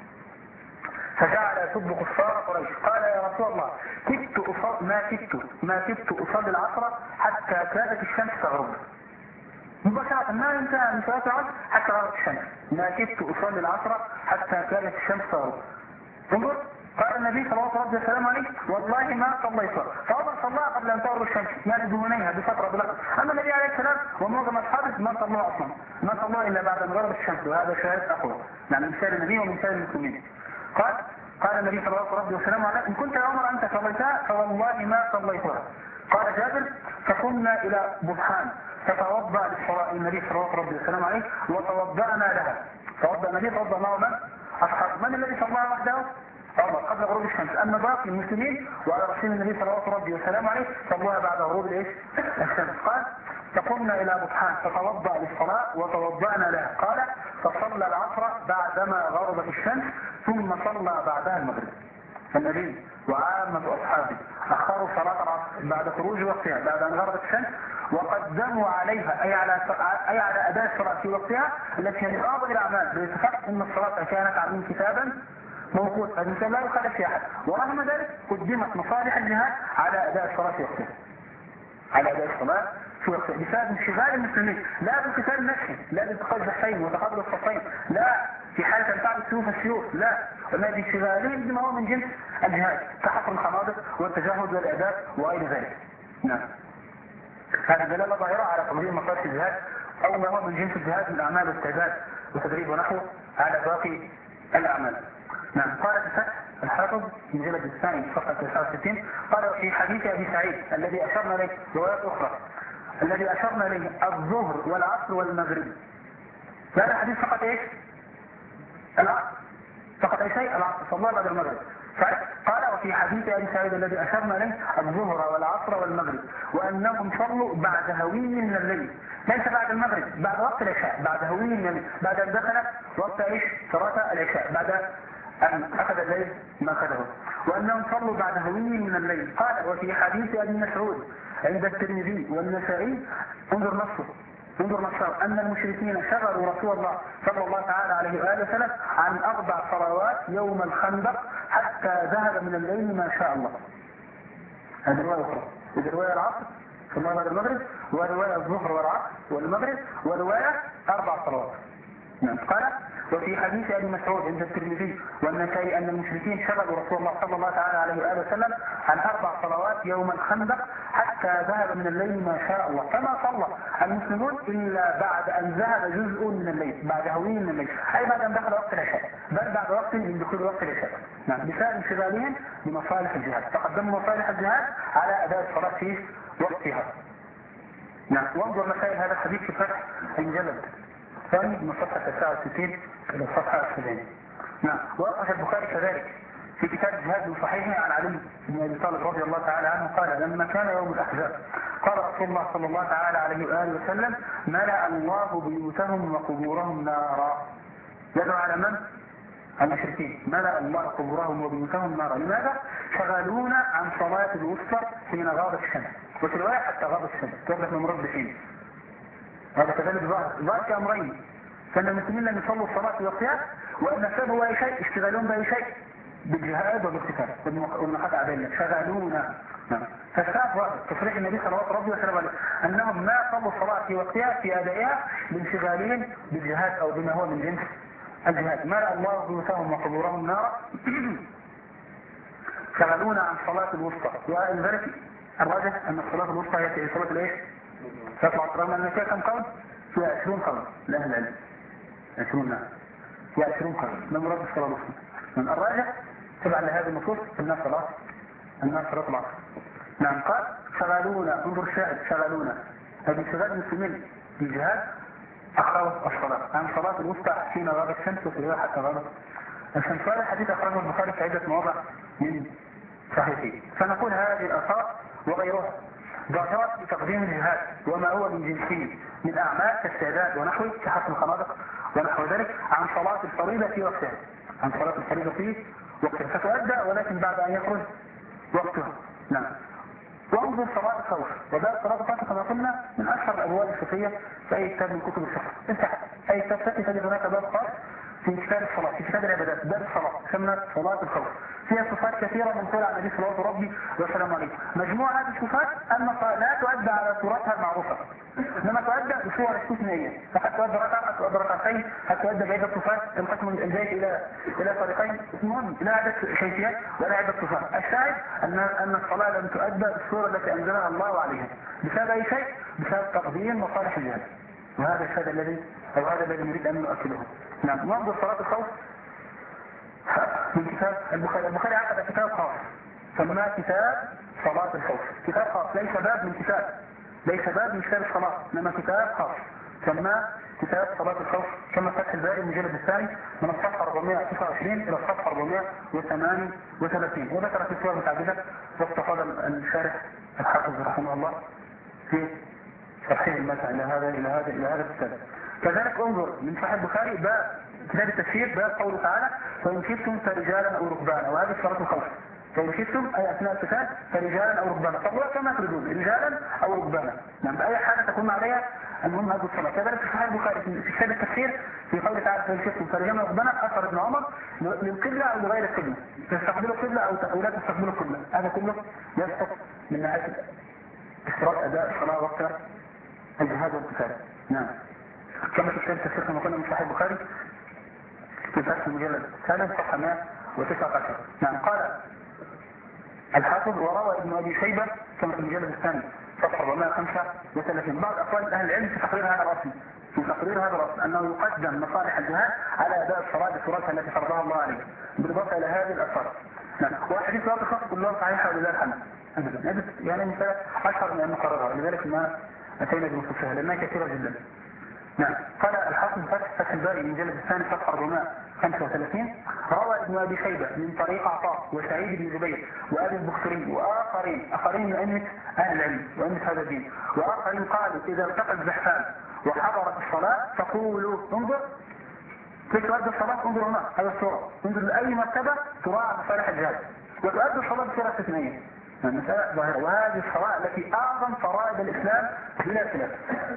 فجعل يسب كفار قريش. قال يا رسول الله كدت أصلي ما كدت ما كدت أصلي العصر حتى كادت الشمس تغرب. مباشرة ما انتهى من صلاة العصر حتى غربت الشمس. ما كدت أصلي العصر حتى كادت الشمس تغرب. انظر قال النبي صلى الله عليه وسلم عليه والله ما صليت فأمر صلاها قبل أن تغرب الشمس يعني دونيها بفترة بلغة. أما النبي عليه السلام ومعظم أصحابه ما صلوا أصلا ما صلوا إلا بعد أن غربت الشمس، وهذا شهادة أقوى يعني مثال النبي ومثال المسلمين. قال قال النبي صلى الله عليه وسلم عليه إن كنت يا عمر أنت صليتها فوالله ما صليتها. قال جابر فقمنا إلى بطحان فتوضأ للصلاة النبي صلى الله عليه وسلم عليه وتوضأنا لها. توضأ النبي توضأ معه من؟ أصحاب. من الذي صلى وحده؟ عمر قبل غروب الشمس. أما باقي المسلمين وعلى رسول النبي صلى الله عليه وسلم عليه صلوها بعد غروب الإيش؟ الشمس. قال فقمنا إلى بطحان فتوضأ للصلاة وتوضأنا لها. قال فصلى العصر بعدما غربت الشمس ثم صلى بعدها المغرب. النبي وعامة أصحابه أخروا صلاة العصر بعد خروج وقتها بعد أن غربت الشمس وقدموا عليها أي على أي على أداء الصلاة في وقتها التي هي من أفضل الأعمال بالاتفاق أن الصلاة كانت عليهم كتابا موقوت الإنسان لا يخالف في أحد. ورغم ذلك قدمت مصالح الجهاد على أداء الصلاة في وقتها على أداء الصلاة في وقتها بسبب انشغال المسلمين لا بالقتال النفسي لا بالتقاء الزحفين وتقابل الصفين لا في حالة أن تعب السيوف السيوف لا ولا بانشغالهم بما هو من جنس الجهاد كحفر الخنادق والتجهز والإعداد وغير ذلك. نعم هذه دلالة ظاهرة على تنظيم مصالح الجهاد أو ما هو من جنس الجهاد من أعمال واستعداد وتدريب ونحو على باقي الأعمال. نعم قال الفتح الحافظ في مجلد الثاني صفحة تسعة وستين قال في حديث أبي سعيد الذي أشرنا إليه روايات أخرى الذي أشرنا إليه الظهر والعصر والمغرب. هذا حديث فقط إيش؟ العصر فقط أي شيء العصر صلى الله بعد المغرب. قال وفي حديث أبي سعيد الذي أشرنا إليه الظهر والعصر والمغرب وأنهم صلوا بعد هوي من الليل ليس بعد المغرب بعد وقت العشاء بعد هوي من الليل بعد أن دخل وقت إيش؟ صلاة العشاء بعد أن أخذ الليل ما أخذه وأنهم صلوا بعد هوي من الليل. قال وفي حديث أبي مسعود عند الترمذي والنسائي انظر نصه انظر نصه أن المشركين شغلوا رسول الله صلى الله تعالى عليه وآله وسلم عن أربع صلوات يوم الخندق حتى ذهب من الليل ما شاء الله. هذه رواية أخرى هذه رواية العصر ثم بعد المغرب ورواية الظهر والعصر والمغرب ورواية أربع صلوات. نعم قال وفي حديث أبي مسعود عند الترمذي والنسائي أن المشركين شغلوا رسول الله صلى الله تعالى عليه وآله وسلم عن أربع صلوات يوم الخندق حتى ذهب من الليل ما شاء الله فما صلى المسلمون إلا بعد أن ذهب جزء من الليل بعد هوي من الليل أي بعد أن دخل وقت العشاء بل بعد وقت من دخول وقت العشاء. نعم بسبب انشغالهم بمصالح الجهاد فقدموا مصالح الجهاد على أداء الصلاة في وقتها. نعم وانظر مسائل هذا الحديث في فتح المجلد ثاني من صفحة تسعة وستين إلى الصفحة السبعين. نعم وأخرج البخاري كذلك في كتاب الجهاد من صحيحه عن علي بن أبي طالب رضي الله تعالى عنه قال لما كان يوم الأحزاب قال رسول الله صلى الله تعالى عليه وآله وسلم ملأ الله بيوتهم وقبورهم نارا. يدعو على من؟ المشركين ملأ الله قبورهم وبيوتهم نارا. لماذا؟ شغلونا عن صلاة الوسطى حين غابت الشمس وفي الرواية حتى غابت الشمس توقف من مرد بحين. هذا كذلك ظاهر كأمرين فإن المسلمين لم يصلوا الصلاة في وقتها وأن السبب هو أي شيء اشتغالون بأي شيء بالجهاد وبالقتال والمقاطعة بيننا شغلونا. فالسبب واحد تصريح النبي صلى الله عليه وسلم عليه أنهم ما صلوا الصلاة في وقتها في أدائها بانشغالهم بالجهاد أو بما هو من جنس الجهاد. ملأ الله بيوتهم وقبورهم نارا شغلونا عن صلاة الوسطى. ولذلك الراجح أن الصلاة الوسطى هي صلاة الإيش؟ تطلع رغم أن فيها كم قول؟ فيها عشرون قول لأهل العلم عشرون نعم فيها عشرون قول من مراد الصلاة الوسطى. من الراجح تبع لهذه النصوص الناس صلاة الناس صلاة العصر. نعم قال شغلونا، انظر الشاهد شغلونا، هذه شغال المسلمين بالجهاد أخروا الصلاة عن صلاة الوسطى حين غابت الشمس وفي حتى غابت الشمس. هذا الحديث أخرجه البخاري في عدة مواضع من صحيحه. فنقول هذه الآثار وغيرها ظاهرة بتقديم الجهاد وما هو من جنسه من أعمال كالسعداد ونحوه كحفر الخنادق ونحو ذلك عن صلاة الفريضة في وقتها، عن صلاة الفريضة في وقتها فتؤدى ولكن بعد أن يخرج وقتها. نعم. وانظر صلاة الخوف، وباب صلاة الخوف كما قلنا من أشهر الأبواب الفقهية في أي كتاب من كتب الفقه. افتح أي كتاب فقهي تجد هناك باب خاص في كتاب الصلاة، في كتاب العبادات باب الصلاة يسمى صلاة الخوف، فيها صفات كثيرة منقولة عن النبي صلى الله عليه وسلم عليه. مجموعة هذه الصفات أنها لا تؤدى على صورتها المعروفة، إنما تؤدى بصور استثنائية، فقد تؤدى ركعة، قد تؤدى ركعتين، قد تؤدى بعدة صفات ينقسم الجيش إلى إلى فريقين، المهم لا عدة كيفيات ولا عدة صفات. الشاهد أن أن الصلاة لم تؤدى بالصورة التي أنزلها الله عليها بسبب أي شيء؟ بسبب تقديم مصالح الجهاد، وهذا الشيء الذي أو هذا الذي نريد أن نؤكده. نعم. ننظر صلاة الخوف من كتاب البخاري. البخاري عقد كتاب خاص سماه كتاب صلاة الخوف، كتاب خاص ليس باب من كتاب، ليس باب من كتاب الصلاة، إنما كتاب خاص سماه كتاب صلاة الخوف كما فتح الباري المجلد الثاني من الصفحة أربعمائة وتسعة وعشرين إلى الصفحة أربعمائة وثمانية وثلاثين، وذكر في صور متعددة واستفاد الشارح الحافظ رحمه الله في شرحه المسعى إلى هذا إلى هذا إلى هذا الكتاب. كذلك انظر من صحيح البخاري باب كتاب التفسير باب قوله تعالى فإن خفتم فرجالا أو ركبانا، وهذه صلاة الخوف. فإن خفتم أي أثناء القتال فرجالا أو ركبانا، فالله كما تريدون رجالا أو ركبانا، نعم بأي حاجة تكون عليها المهم هذه الصلاة. كذلك في صحيح البخاري في كتاب التفسير في قوله تعالى فإن خفتم فرجالا أو ركبانا أثر ابن عمر للقبلة أو لغير القبلة، تستقبلوا القبلة أو لا تستقبلوا القبلة، هذا كله يسقط من ناحية اشتراط أداء الصلاة وقت الجهاد والقتال. نعم. كما في كتاب التفسير كما قلنا من صحيح البخاري في فتح المجلد الثالث صفحة مائة وتسعة عشر. نعم. قال الحافظ وروى ابن أبي شيبة كما في المجلد الثاني صفحة أربعمائة وخمسة وثلاثين بعض أقوال أهل العلم في تقرير هذا الأصل في تقرير هذا الأصل أنه يقدم مصالح الجهاد على أداء الصلاة بصورتها التي فرضها الله عليه بالإضافة إلى هذه الآثار. نعم. وحديث صلاة الخوف كلها صحيحة ولله الحمد. أبدا يعني مثال أشهر من أن نقررها، لذلك ما أتينا بنصوصها لأنها كثيرة جدا. نعم. قال الحافظ فتح فتح الباري المجلد الثاني صفحة أربعمائة وخمسة وثلاثين روى ابن أبي شيبة من طريق عطاء وسعيد بن جبير وأبي البختري وآخرين آخرين من أئمة أهل العلم وأئمة هذا الدين وآخرين قالوا إذا التقى الزحفان وحضرت الصلاة فقولوا انظر كيف تؤدي الصلاة، انظر هنا هذا الصورة، انظر لأي مرتبة تراعى مصالح الجهاد وتؤدي الصلاة بصورة استثنائية. المسألة ظاهرة، وهذه الصلاة التي أعظم فرائض الإسلام بلا خلاف.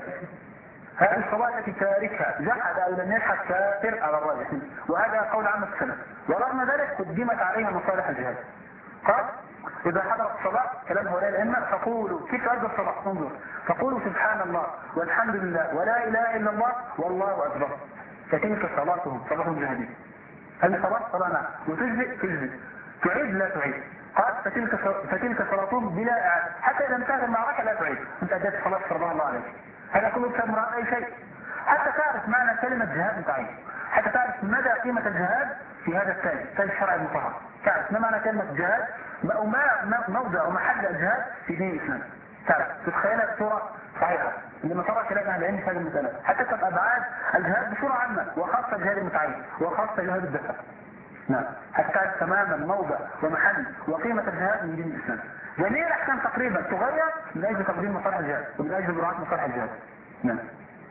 هذه الصلاة التي تاركها جحد أو لم يجحد كافر على الراجح، وهذا قول عامة السلف، ورغم ذلك قدمت عليها مصالح الجهاد. قال إذا حضرت الصلاة كلام هؤلاء الأئمة فقولوا كيف تؤدي الصلاة، انظر فقولوا سبحان الله والحمد لله ولا إله إلا الله والله أكبر، فتلك صلاتهم صلاة المجاهدين. هذه صلاة صلاة نعم وتجزئ تجزئ تعيد لا تعيد. قال فتلك فتلك صلاتهم بلا إعادة، حتى إذا انتهت المعركة لا تعيد، أنت أديت الصلاة فرضها الله عليك. هذا كله بسبب مراد أي شيء، حتى تعرف معنى كلمة جهاد متعين، حتى تعرف مدى قيمة الجهاد في هذا التالي تالي الشرع المطهر، تعرف ما معنى كلمة جهاد أو ما موضع ومحل الجهاد في دين الإسلام، تعرف تتخيلها بصورة صحيحة لما ترى كلام أهل العلم في هذه المسألة، حتى تبقى أبعاد الجهاد بصورة عامة وخاصة الجهاد المتعين وخاصة جهاد الدفع. نعم. حتى تعرف تماما موضع ومحل وقيمة الجهاد من دين الإسلام. جميع الأحكام تقريبا تغير من أجل تقديم مصالح الجهاد ومن أجل مراعاة مصالح الجهاد. نعم.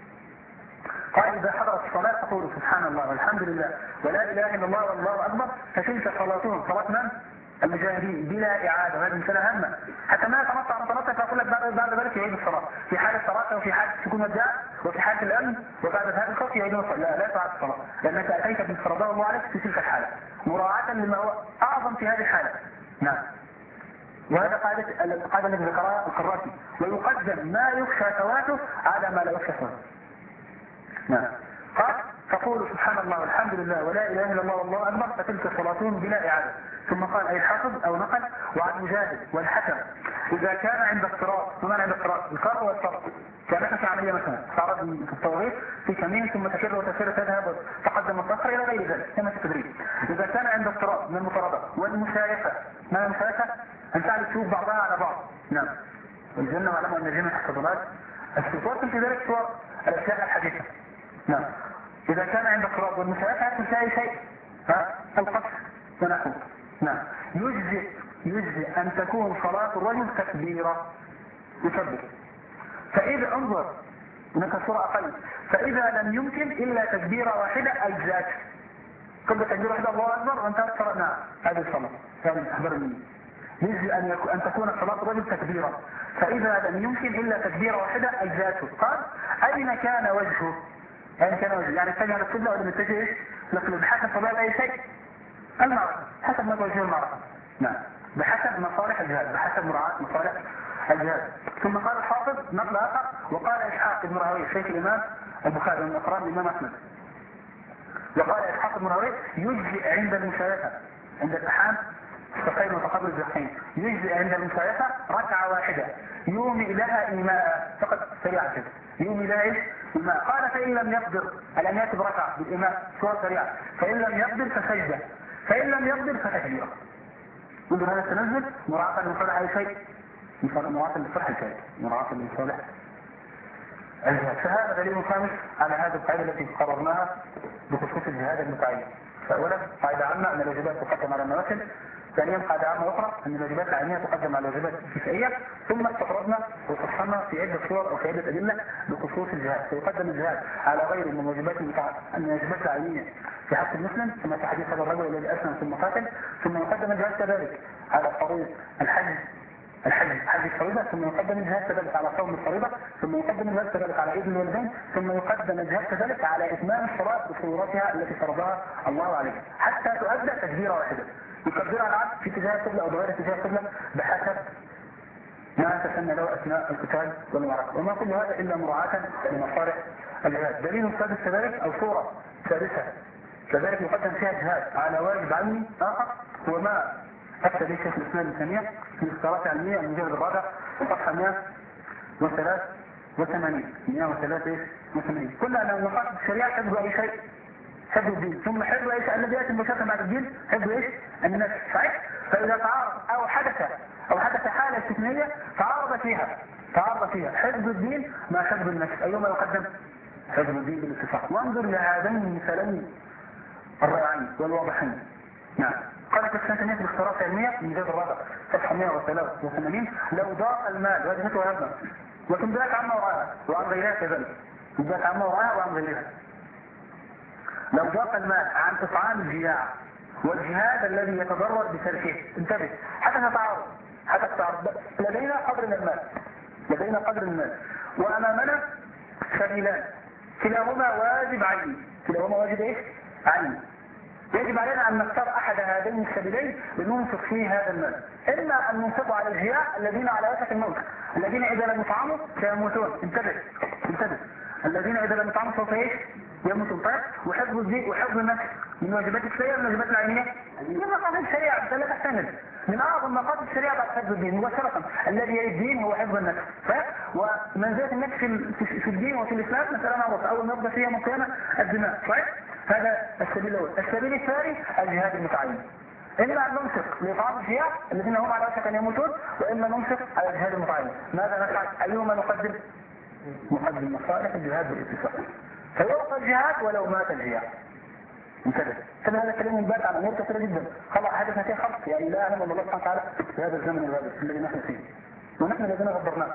قال إذا حضرت الصلاة تقول سبحان الله والحمد لله ولا إله إلا الله والله أكبر، فتلك صلاتهم صلاة من؟ المجاهدين بلا إعادة. وهذه مسألة هامة، حتى ما يتنطع عن صلاته فأقول لك بعد بعد ذلك يعيد الصلاة في حالة الصلاة وفي حالة سكون الداء وفي حالة الأمن وبعد هذا الخوف يعيدون الصلاة. لا لا تعاد الصلاة لأنك أتيت بفرضها الله عليك في تلك الحالة مراعاة لما هو أعظم في هذه الحالة. نعم. وهذا قاعدة القاعدة التي ذكرها القرافي، ويقدم ما يخشى فواته على ما لا يخشى فواته. نعم. قال فقولوا سبحان الله والحمد لله ولا إله إلا الله والله أكبر، فتلك صلاتهم بلا إعادة. ثم قال أي الحافظ أو نقل وعن مجاهد والحكم إذا كان عند اضطراب، وما عند اضطراب القرء والصرف كانت عملية مثلا تعرض في التوغيط في كمين ثم تكر وتسير تذهب تقدم الصخر إلى غير ذلك كما في التدريب. إذا كان عند اضطراب من المطاردة والمشايفة، ما المشايفة؟ أن تعرف تشوف بعضها على بعض. نعم. والجنة وعلم أن الجنة تحت ظلال السلطات في ذلك صور الأشياء الحديثة. نعم. إذا كان عندك صراط والمساءات هل تساوي شيء؟ ها؟ القصر ونحوه. نعم. يجزئ يجزئ أن تكون صلاة الرجل تكبيرة يكبر. فإذا انظر هناك صورة أقل، فإذا لم يمكن إلا تكبيرة واحدة أجزاء. كل تكبيرة واحدة الله أكبر وانتهت صلاة. نعم هذه الصلاة. هذه أخبر مني. يجزئ أن, يكون أن تكون صلاة الرجل تكبيرة، فإذا لم يمكن إلا تكبيرة واحدة أجزاته. قال أين كان وجهه؟ أين كان وجهه؟ يعني اتجه للقبلة ولا متجه إيش؟ لكن بحسب صلاة أي شيء؟ المعركة، حسب ما توجه المعركة. نعم. بحسب مصالح الجهاد، بحسب مراعاة مصالح الجهاد. ثم قال الحافظ نقل آخر وقال إسحاق بن راهويه شيخ الإمام البخاري من أقران الإمام أحمد، وقال إسحاق بن راهويه يجزئ عند المشايخة عند التحام الصحيح وتقبل الجحيم، يجزئ عند المشايخة ركعة واحدة يومي لها إيماء فقط سريعة كده، يومي لها إيش؟ إيماء. قال فإن لم يقدر الأن يأتي بركعة بالإيماء صورة سريعة، فإن لم يقدر فسجدة، فإن لم يقدر فتكبيرة. منذ هذا التنزل مراعاة لمصالح أي شيء، مراعاة لصالح الكائن، مراعاة لمصالح الجهاد. فهذا دليل خامس على هذه القاعدة التي قررناها بخصوص الجهاد المتعين. فأولا قاعدة عامة أن الواجبات تقدم على النوافل، ثانيا قاعدة عامة أخرى أن الواجبات العينية تقدم على الواجبات الكفائية، ثم استطردنا وفصلنا في عدة صور أو في عدة أدلة بخصوص الجهاد. فيقدم الجهاد على غير من الواجبات الواجبات العينية في حق المسلم كما في حديث هذا الرجل الذي أسلم ثم قاتل، ثم يقدم الجهاد كذلك على فريض الحج الحج حج الفريضة، ثم يقدم الجهاد كذلك على صوم الفريضة، ثم يقدم الجهاد كذلك على عيد الوالدين، ثم يقدم الجهاد كذلك على إتمام الصلاة بصورتها التي فرضها الله عليه حتى تؤدى تكبيرة واحدة يكبرها العبد في اتجاه القبلة أو بغير اتجاه القبلة بحسب ما تسنى له أثناء القتال والمعركة. وما كل هذا إلا مراعاة لمصالح الجهاد. دليل سادس كذلك أو صورة ثالثة كذلك يقدم فيها الجهاد على واجب عيني آخر، هو ما أفتى به شيخ الإسلام ابن تيمية في الاختيارات العلمية المجلد الرابع صفحة مئة وثلاثة وثمانين مئة وثلاثة وثمانين. كل أن مقاصد الشريعة حفظ أي شيء، حفظ الدين، ثم حفظ ايش الذي ياتي مباشرة بعد الدين؟ حفظ ايش؟ النفس. صحيح؟ فإذا تعارض أو حدث أو حدث حالة استثنائية تعارض فيها تعارض فيها حفظ الدين مع حفظ النفس، أيهما يقدم؟ حفظ الدين بالاتفاق. وانظر لهذين المثالين الرائعين والواضحين. نعم. قالت السنة في الاختيارات العلمية من جزء الرابع صفحة مئة وثلاثة وثمانين لو ضاق المال واجهته وهبنا، وكن ذاك عما وراءها وعن غيرها كذلك، ذاك عما وراءها وعن غيرها. لو ضاق المال عن إطعام الجياع والجهاد الذي يتضرر بتركه، انتبه حتى تعارض حتى تعارض لدينا قدر من المال لدينا قدر من المال وأمامنا سبيلان كلاهما واجب عيني كلاهما واجب ايش؟ عيني. يجب علينا أن نختار أحد هذين السبيلين لننفق فيه هذا المال، إما أن ننفقه على الجياع الذين على وشك الموت الذين إذا لم يطعموا سيموتون. انتبه انتبه الذين إذا لم يطعموا سوف ايش؟ يموتون. طيب وحفظ الذكر وحفظ النفس من واجبات الشريعة من الواجبات العينية من مقاصد الشريعة لا تحتمل من أعظم مقاصد الشريعة بعد حفظ الدين مباشرة. الذي يلي الدين هو حفظ النفس. ومنزلة النفس في, في الدين وفي الإسلام مسألة معروفة، أول ما يبدأ فيها من قيامة الدماء. طيب هذا السبيل الأول. السبيل الثاني الجهاد المتعين، إما أن نمسك لإطعام الجياع الذين هم على وشك أن يموتون، وإما نمسك على الجهاد المتعين. ماذا نفعل؟ أيهما نقدم؟ نقدم مصالح الجهاد بالاتفاق، فيوقف الجهاد ولو مات الجياع. انتبه كما هذا كلام ينبات على أمور كثيرة جدا. خلق حدثنا فيها خلق يعني لا أعلم الله سبحانه وتعالى في هذا الزمن الغابر الذي نحن فيه ونحن الذين غبرناه.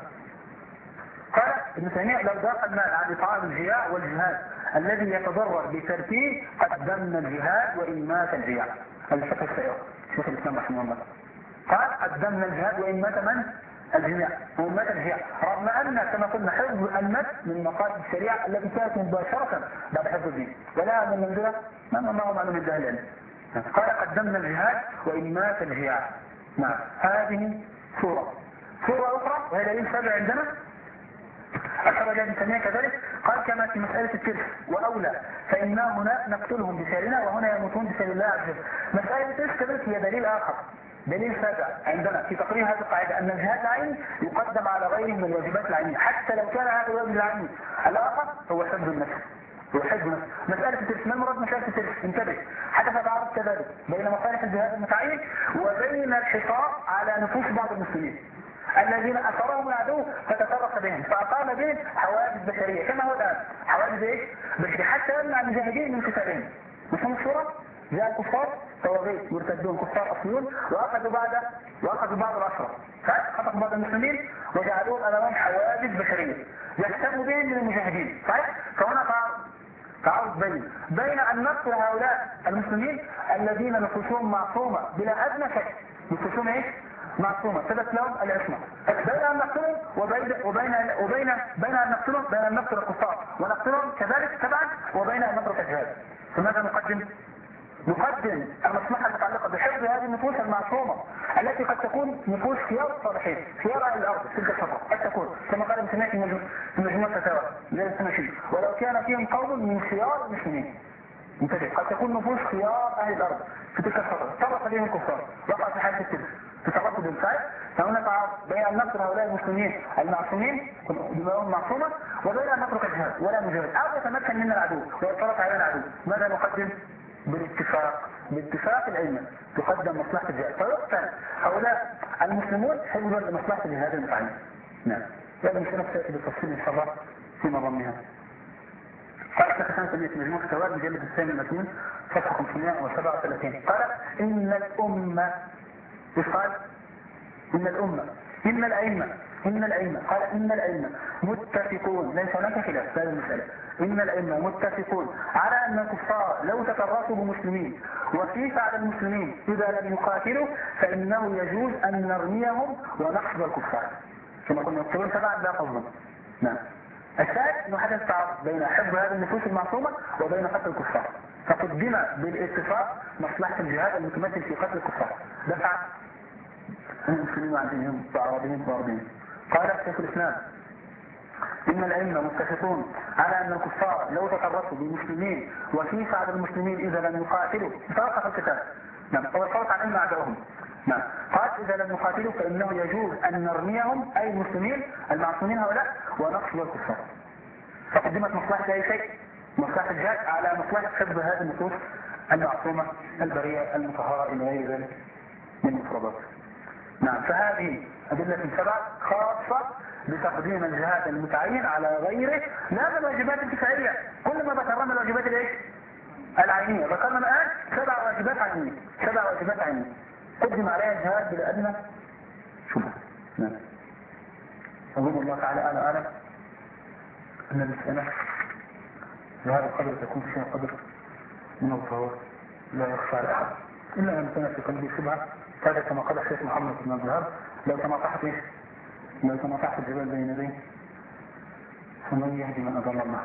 قال ابن تيمية لو ضاق المال عن إطعام الجياع والجهاد الذي يتضرر بتركيه قدمنا الجهاد وإن مات الجياع. هذا الشيخ السيار شيخ الإسلام رحمه الله قال قدمنا الجهاد وإن مات من؟ الجميع وإن مات الجياع، رغم أن كما قلنا حفظ النفس من مقاصد الشريعة التي تأتي مباشرة بعد حفظ الدين ولا من منزلة ما الله معلوم الجهل العلم. قال قدمنا الجهاد وإن مات الجياع. نعم هذه صورة صورة أخرى وهي دليل سابع عندنا أشار إلى ابن تيمية كذلك. قال كما في مسألة الترس وأولى فإنا هنا نقتلهم بسيرنا وهنا يموتون بسير الله عز وجل. مسألة الترس كذلك هي دليل آخر دليل سابع عندنا في تقرير هذه القاعدة أن الجهاد العيني يقدم على غيره من الواجبات العينية حتى لو كان هذا الواجب العيني الآخر هو حفظ النفس هو حفظ النفس. مسألة الترس ما المراد مسألة الترس؟ انتبه حدث تعارض كذلك بين مصالح الجهاد المتعين وبين الحفاظ على نفوس بعض المسلمين. الذين أثرهم العدو فتطرق بهم فأقام بهم حوادث بشرية كما هو الآن حوادث إيه؟ بشرية حتى يمنع المجاهدين من قتالهم. مفهوم الصورة؟ جاء الكفار طواغيت مرتدون كفار أصليون وأخذوا بعد وأخذوا بعض الأسرى فأخذوا بعض المسلمين وجعلوهم أمامهم حوادث بشرية يهتموا بهم من المجاهدين صحيح؟ فهنا تعارض بين بين أن نقتل هؤلاء المسلمين الذين نفوسهم معصومة بلا أدنى شك نفوسهم إيه؟ معصومة ثبت لهم العصمة بين أن نقتلهم وبين وبين وبين بين أن نقتلهم بين أن نقتل الكفار ونقتلهم كذلك تبعا وبين أن نترك الجهاد. فماذا نقدم؟ نقدم المصلحة المتعلقة بحفظ هذه النفوس المعصومة التي قد تكون نفوس خيار الصالحين خيار أهل الأرض تلك الفترة قد تكون كما قال ابن تيمية في مجموعة الفتاوى زي السنشي ولو كان فيهم قوم من خيار المسلمين انتبه قد تكون نفوس خيار أهل الأرض في تلك الفترة طرق بهم الكفار وقع في حالة التلك تترقب بالفعل فهنا تعارض بين أن نقتل هؤلاء المسلمين المعصومين دماؤهم معصومة وبين أن نترك الجهاد ولا نجاهد أو يتمكن منا العدو ويطلق علينا العدو. ماذا نقدم؟ بالاتفاق باتفاق الأئمة تقدم مصلحة الجهاد فيقتل هؤلاء المسلمون حفظا لمصلحة الجهاد المتعين. نعم هذا مش نفسه بالتفصيل إن شاء الله في مضمها. قال كتاب تنمية مجموع الفتاوى مجلد الثامن والثلاثين صفحة خمسمائة وسبعة وثلاثين قال إن الأمة قال إن الأمة إن الأئمة إن الأئمة قال إن الأئمة متفقون ليس هناك خلاف في هذه المسألة إن الأئمة متفقون على أن الكفار لو تكرسوا بمسلمين وكيف على المسلمين إذا لم يقاتلوا فإنه يجوز أن نرميهم ونحفظ الكفار كما كنا نقولون تبعا لا قصدا. نعم الثالث أنه حدث تعارض بين حفظ هذه النفوس المعصومة وبين قتل الكفار فقدم بالاتفاق مصلحة الجهاد المتمثل في قتل الكفار دفع المسلمين عن دينهم وأعراضهم وأرضهم. قال شيخ الإسلام إن الأئمة متفقون على أن الكفار لو تكرسوا بالمسلمين وكيف على المسلمين إذا لم يقاتلوا توقف القتال. نعم هو الفرق عن أئمة أعدائهم. نعم قال إذا لم يقاتلوا فإنه يجوز أن نرميهم أي المسلمين المعصومين هؤلاء ونقتل الكفار. فقدمت مصلحة أي شيء مصلحة الجهاد على مصلحة حفظ هذه النفوس المعصومة البريئة المطهرة إلى غير ذلك من المفردات. نعم فهذه أدلة سبعة خاصة بتقديم الجهاد المتعين على غيره لا من الواجبات الكفائية. كل ما ذكرنا الواجبات الايه؟ العينية ذكرنا الآن سبع واجبات عينية سبع واجبات عينية قدم عليها الجهاد بلا أدنى شبهة. نعم أظن الله تعالى أعلى أعلم أن المسألة بهذا القدر تكون فيها قدر من الظهور لا يخفى على أحد إلا أن كان في قلبي شبهة هذا كما قال الشيخ محمد بن عبد الوهاب لو تناطحت ايش؟ لو تناطحت الجبال بين يديه فمن يهدي من أضل الله.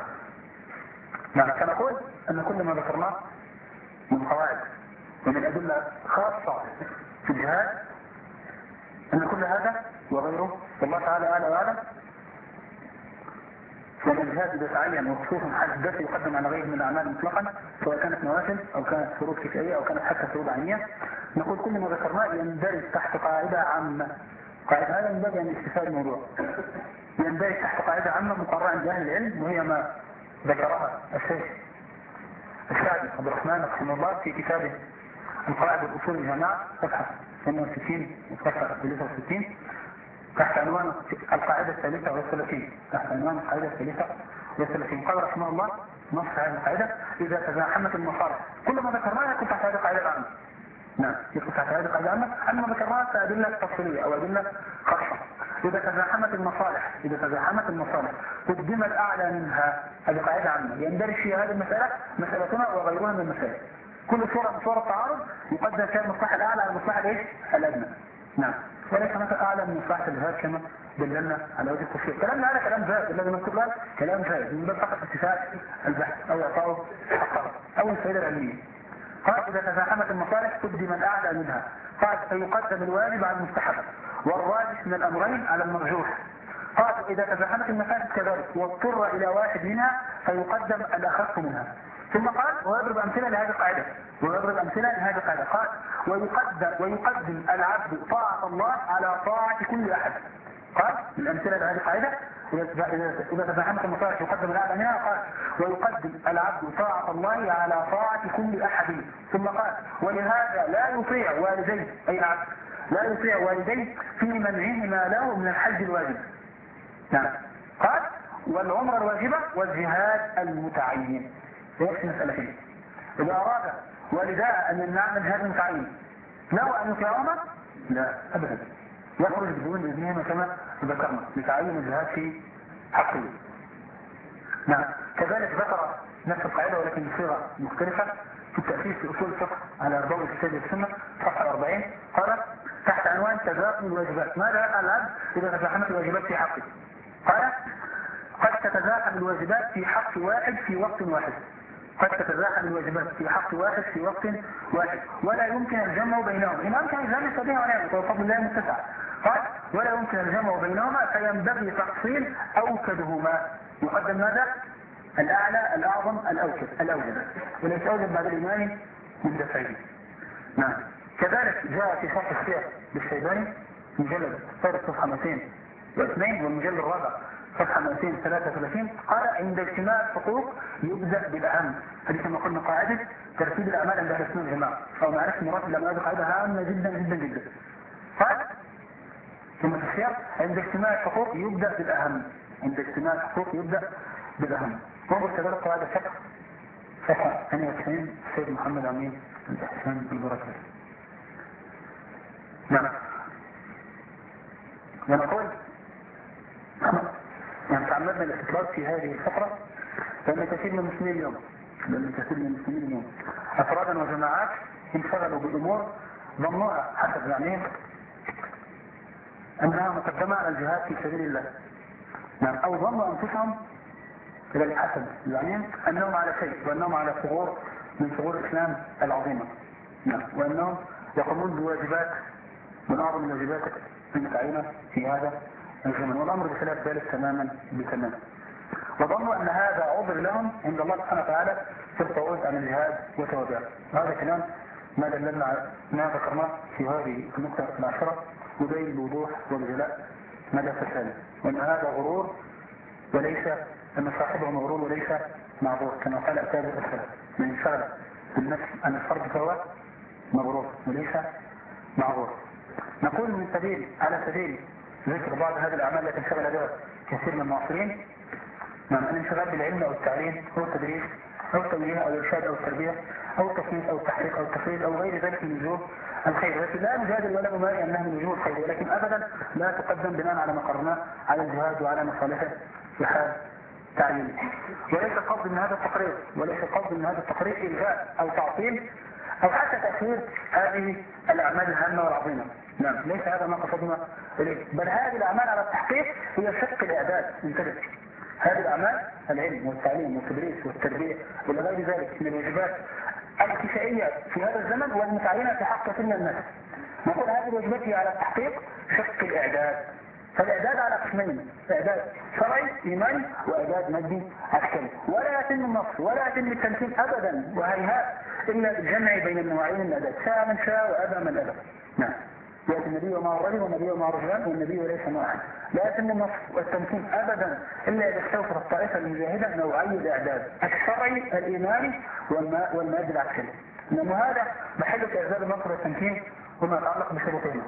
نعم سنقول أن كل ما ذكرناه من قواعد ومن أدلة خاصة في الجهاد أن كل هذا وغيره والله تعالى أعلى وأعلم فإن الجهاد إذا تعين وخصوصا حال الدفع يقدم على غيره من الأعمال مطلقا سواء كانت نوافل أو كانت فروض كفائية أو كانت حتى فروض عينية نقول كل ما ذكرناه يندرج تحت قاعدة عامة. قاعدة هذا ينبغي أن استفاد الموضوع يندرج تحت قاعدة عامة مقررة عند أهل العلم وهي ما ذكرها الشيخ السعدي عبد الرحمن رحمه الله في كتابه القواعد الأصول الجماعة صفحة ثمانية وستين وصفحة ثلاثة وستين تحت عنوان القاعدة الثالثة والثلاثين تحت عنوان القاعدة الثالثة والثلاثين قال رحمه الله نص هذه القاعدة إذا تزاحمت المصالح كل ما ذكرناه يكون تحت هذه القاعدة العامة. نعم يكون تحت هذه القاعدة العامة أما ما ذكرناه كأدلة تفصيلية أو أدلة خاصة. إذا تزاحمت المصالح إذا تزاحمت المصالح قدم الأعلى منها هذه قاعدة عامة يندرج في هذه المسألة مسألتنا وغيرها من المسائل كل صورة من صور التعارض يقدم فيها المصلحة الأعلى على المصلحة الإيه؟ الأدنى. نعم وليس هناك أعلى من مصلحة الجهاد كما دللنا على وجه التفصيل. كلامنا هذا كلام زائد الذي نذكر له كلام زائد من باب فقط اتفاق البحث أو إعطاء حقه أو الفائدة العلمية. قال إذا تزاحمت المصالح قدم الأعلى منها قال فيقدم الواجب على المستحب والراجح من الأمرين على المرجوح. قال إذا تزاحمت المفاسد كذلك واضطر إلى واحد منها فيقدم الأخف منها. ثم قال ويضرب أمثلة لهذه القاعدة ويضرب أمثلة لهذه القاعدة قال ويقدم ويقدم العبد طاعة الله على طاعة كل أحد. قال الأمثلة لهذه القاعدة إذا تزاحمت المصالح يقدم الأعلى منها قال ويقدم العبد طاعة الله على طاعة كل أحد. ثم قال ولهذا لا يطيع والديه أي العبد لا يطيع والديه في منعهما له من الحج الواجب. نعم. قال والعمرة الواجبة والجهاد المتعين. ايش المسألة فيه؟ إذا أراد والداء أن يمنع من هذا المتعين له أن يطيعهما؟ لا أبدا، يخرج بدون إذنهما كما ذكرنا لتعين الجهاد في حقه. نعم. كذلك ذكر نفس القاعدة ولكن بصيغة مختلفة في التأسيس في أصول الفقه على ضوء الكتاب والسنة صفحة أربعين. قال تحت عنوان تزاحم الواجبات. ماذا يفعل العبد إذا تزاحمت الواجبات في حقه؟ قال قد تتزاحم الواجبات في حق واحد في وقت واحد. قد تتزاحم الواجبات في حق واحد في وقت واحد ولا يمكن الجمع بينهم. إن أمكن الجمع يستطيع ونعمة وفضل الله متسع. قال ولا يمكن الجمع بينهما فينبغي تفصيل أوكدهما. يقدم ماذا؟ الأعلى الأعظم الأوكد الأوجد وليس أوجد بعد الإيمان مدفعين. نعم. كذلك جاء في شرح السير بالشيباني مجلد الثالث صفحة مئتين واثنين والمجلد الرابع صفحة مئتين وثلاثة وثلاثين. قال عند اجتماع الحقوق يبدأ بالأهم. هذه كما قلنا قاعدة ترتيب الأعمال عند أهل السنة والجماعة أو معرفة مراتب الأعمال قاعدة هامة جدا جدا جدا. قال ثم في السير عند اجتماع الحقوق يبدأ بالأهم. عند اجتماع الحقوق يبدأ بالأهم. انظر كذلك قواعد الفقه صفحة ثانية وتسعين السيد محمد عمين الإحسان البركة. نعم. ونقول يعني تعمدنا الاستطراد في هذه الفترة لأن كثير من المسلمين اليوم لأن كثير من المسلمين اليوم أفرادا وجماعات انشغلوا بالأمور ظنوها حسب يعني أنها مقدمة على الجهاد في سبيل الله. نعم. أو ظنوا أنفسهم إلى حسب يعني أنهم على شيء وأنهم على ثغور من ثغور الإسلام العظيمة. نعم. وأنهم يقومون بواجبات من أعظم الواجبات المتعينة في هذا الزمن والأمر بخلاف ذلك تماما بتمام. وظنوا أن هذا عذر لهم عند الله سبحانه وتعالى في التعويض عن الجهاد وتوابعه. هذا كلام ما دللنا ما ذكرناه في هذه النقطة العشرة يبين بوضوح وبجلاء مدى فساده وأن هذا غرور وليس أن صاحبه مغرور وليس معذور كما قال أكابر السلف من انشغل بالنفس عن الفرد فهو مغرور وليس معذور. نقول من سبيل على سبيل ذكر بعض هذه الأعمال التي انشغل بها كثير من المعاصرين. نعم. الانشغال بالعلم أو التعليم أو التدريس أو التوجيه أو الإرشاد أو التربية أو التصنيف أو التحقيق أو التفريد أو غير ذلك من وجوه الخير التي لا نجادل ولا نماري أنها من وجوه الخير ولكن أبدا لا تقدم بناء على ما قررناه على الجهاد وعلى مصالحه في حال تعيين. وليس القصد من هذا التقرير وليس القصد من هذا التقرير إلغاء أو تعطيل أو حتى تأخير هذه الأعمال الهامة والعظيمة. نعم. ليس هذا ما قصدنا إليه بل هذه الأعمال على التحقيق هي شق الإعداد. انتبه. هذه الأعمال العلم والتعليم والتدريس والتربية وإلى غير ذلك من الواجبات الكفائية في هذا الزمن والمتعينة في حق كثير من الناس. نقول هذه الواجبات هي على التحقيق شق الإعداد. فالإعداد على قسمين إعداد شرعي إيماني وإعداد مادي عسكري ولا يتم النص ولا يتم التمكين أبدا وهيهات إلا بالجمع بين النوعين من الإعداد شاء من شاء وأبى من أبى. نعم. يأتي النبي ومع الرجل والنبي ومع الرجلان والنبي وليس مع أحد. لا يتم النص والتمكين أبدا إلا إذا استوفر الطائفة المجاهدة نوعي الإعداد الشرعي الإيماني والمادي العسكري. لأن هذا محل إعداد النصر والتمكين وما يتعلق بشروطهما.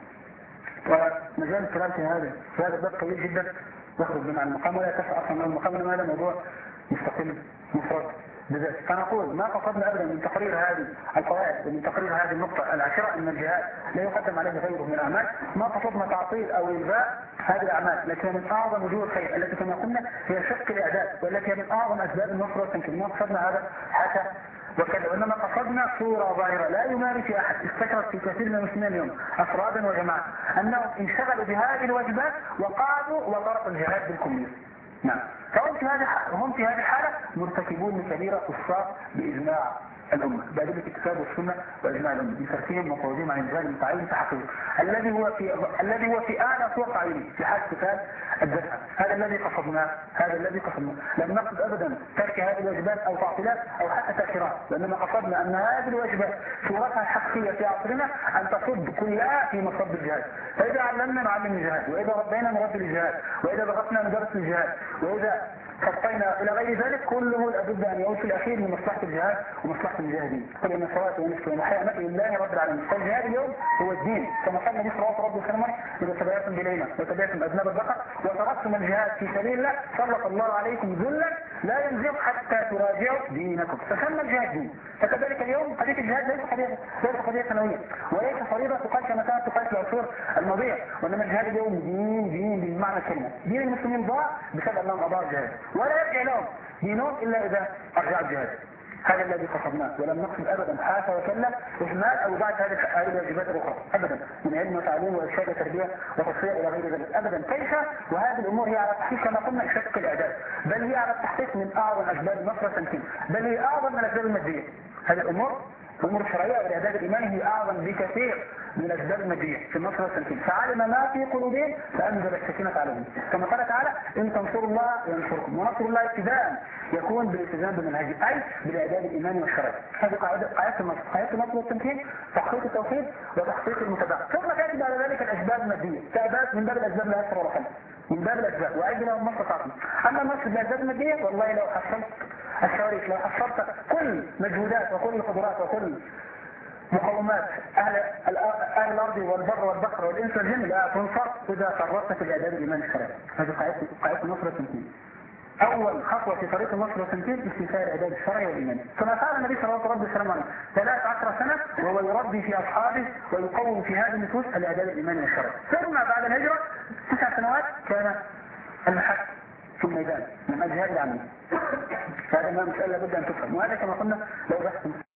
ومجال الكلام في هذا في هذا الباب طويل جدا يخرج من عن المقام ولا يتسع أصلا من المقام لأن هذا موضوع مستقل مفرد بذلك. فنقول ما قصدنا أبدا من تقرير هذه القواعد ومن تقرير هذه النقطة العاشرة أن الجهاد لا يقدم عليه غيره من الأعمال. ما قصدنا تعطيل أو إلغاء هذه الأعمال التي من أعظم وجوه الخير التي كما قلنا هي شق الإعداد والتي من أعظم أسباب النصر والتمكين. ما قصدنا هذا حتى وكذا وإنما قصدنا صورة ظاهرة لا يماري في أحد استشرت في كثير من المسلمين اليوم أفرادا وجماعة أنهم انشغلوا بهذه الواجبات وقعدوا وطرقوا الجهاد بالكلية. نعم. فهم في هذه هم في هذه الحالة مرتكبون لكبيرة قصار بإجماع الأمة بأدلة الكتاب والسنة وإجماع الأمة بترتيب وقوانين عن الجهاد المتعين تحقيق الذي هو في الذي هو في أعلى صور عينه في حال قتال الدفع. هذا الذي قصدناه هذا الذي قصدناه. لم نقصد أبدا ترك هذه الواجبات أو تعطيلات أو حتى تأخيرات وإنما قصدنا أن هذه الواجبات صورتها الحقيقية في عصرنا أن تصب كلها في مصب الجهاد. فإذا علمنا نعلم الجهاد وإذا ربينا نربي الجهاد وإذا ضغطنا ندرس الجهاد وإذا خطينا إلى غير ذلك كله لابد أن يعود في الأخير من مصلحة الجهاد ومصلحة المجاهدين. قل إن صلاتي ونسكي ومحياي لله رب العالمين. فالجهاد اليوم هو الدين كما قال النبي صلى الله عليه وسلم: إذا تبعتم بلينا وتبعتم أذناب البقر وتركتم الجهاد في سبيل الله سلط الله عليكم ذلا لا ينزل حتى تراجعوا دينكم. فسمى الجهاد دين. فكذلك اليوم قضية الجهاد ليس قضية ليس قضية ثانوية وليس فريضة تقال كما كانت تقال في العصور الماضية، وإنما الجهاد اليوم دين دين بمعنى الكلمة. دين المسلمين ضاع بسبب أنهم أضاعوا الجهاد، ولا يرجع لهم دينهم إلا إذا أرجع الجهاد. هذا الذي قصدناه، ولم نقصد أبدا حاشا وكلا إهمال أو ضاعت هذه الواجبات الأخرى أبدا، من علم وتعليم وإرشاد وتربية وتصفية إلى غير ذلك أبدا. كيف؟ وهذه الأمور هي على التحقيق كما قلنا شق الإعداد، بل هي على التحقيق من أعظم أسباب النصر والتمكين، بل هي أعظم من الأسباب المادية. هذه الأمور الأمور الشرعية والإعداد الإيماني هي أعظم بكثير من الأسباب المادية في النصر والتمكين. فعلم ما في قلوبهم فأنزل السكينة عليهم، كما قال تعالى: إن تنصروا الله ينصركم. ونصر الله ابتداء يكون بالالتزام بمنهجه أي بالإعداد الإيماني والشرعي. هذه قاعدة قاعدة النصر، قاعدة النصر والتمكين تحقيق التوحيد وتحقيق المتابعة. ثم تأتي بعد ذلك الأسباب المادية كأسباب من باب الأسباب لا يسر ولا خلف، من باب الأسباب وأعد لهم ما استطعتم. أما النصر بالأسباب المادية والله لو حصلت الشريك لو حصلت كل مجهودات وكل القدرات وكل مقومات أهل, أهل الأرض والبر والبحر والإنس والجن لا تنصر إذا فرطت في الإعداد الإيمان الشرعي. هذه قاعدة النصر والتمكين. أول خطوة في طريق النصر والتمكين استيفاء الإعداد الشرعي والإيماني، كما قال النبي صلى الله عليه وسلم: ثلاث عشر سنة وهو يربي في أصحابه ويقوم في هذه النفوس الإعداد الإيماني والشرعي. ثم بعد الهجرة تسع سنوات كان المحك في الميدان من الجهاد العملي. هذا ما مسألة لابد أن تفهم، وهذا كما قلنا لو بحث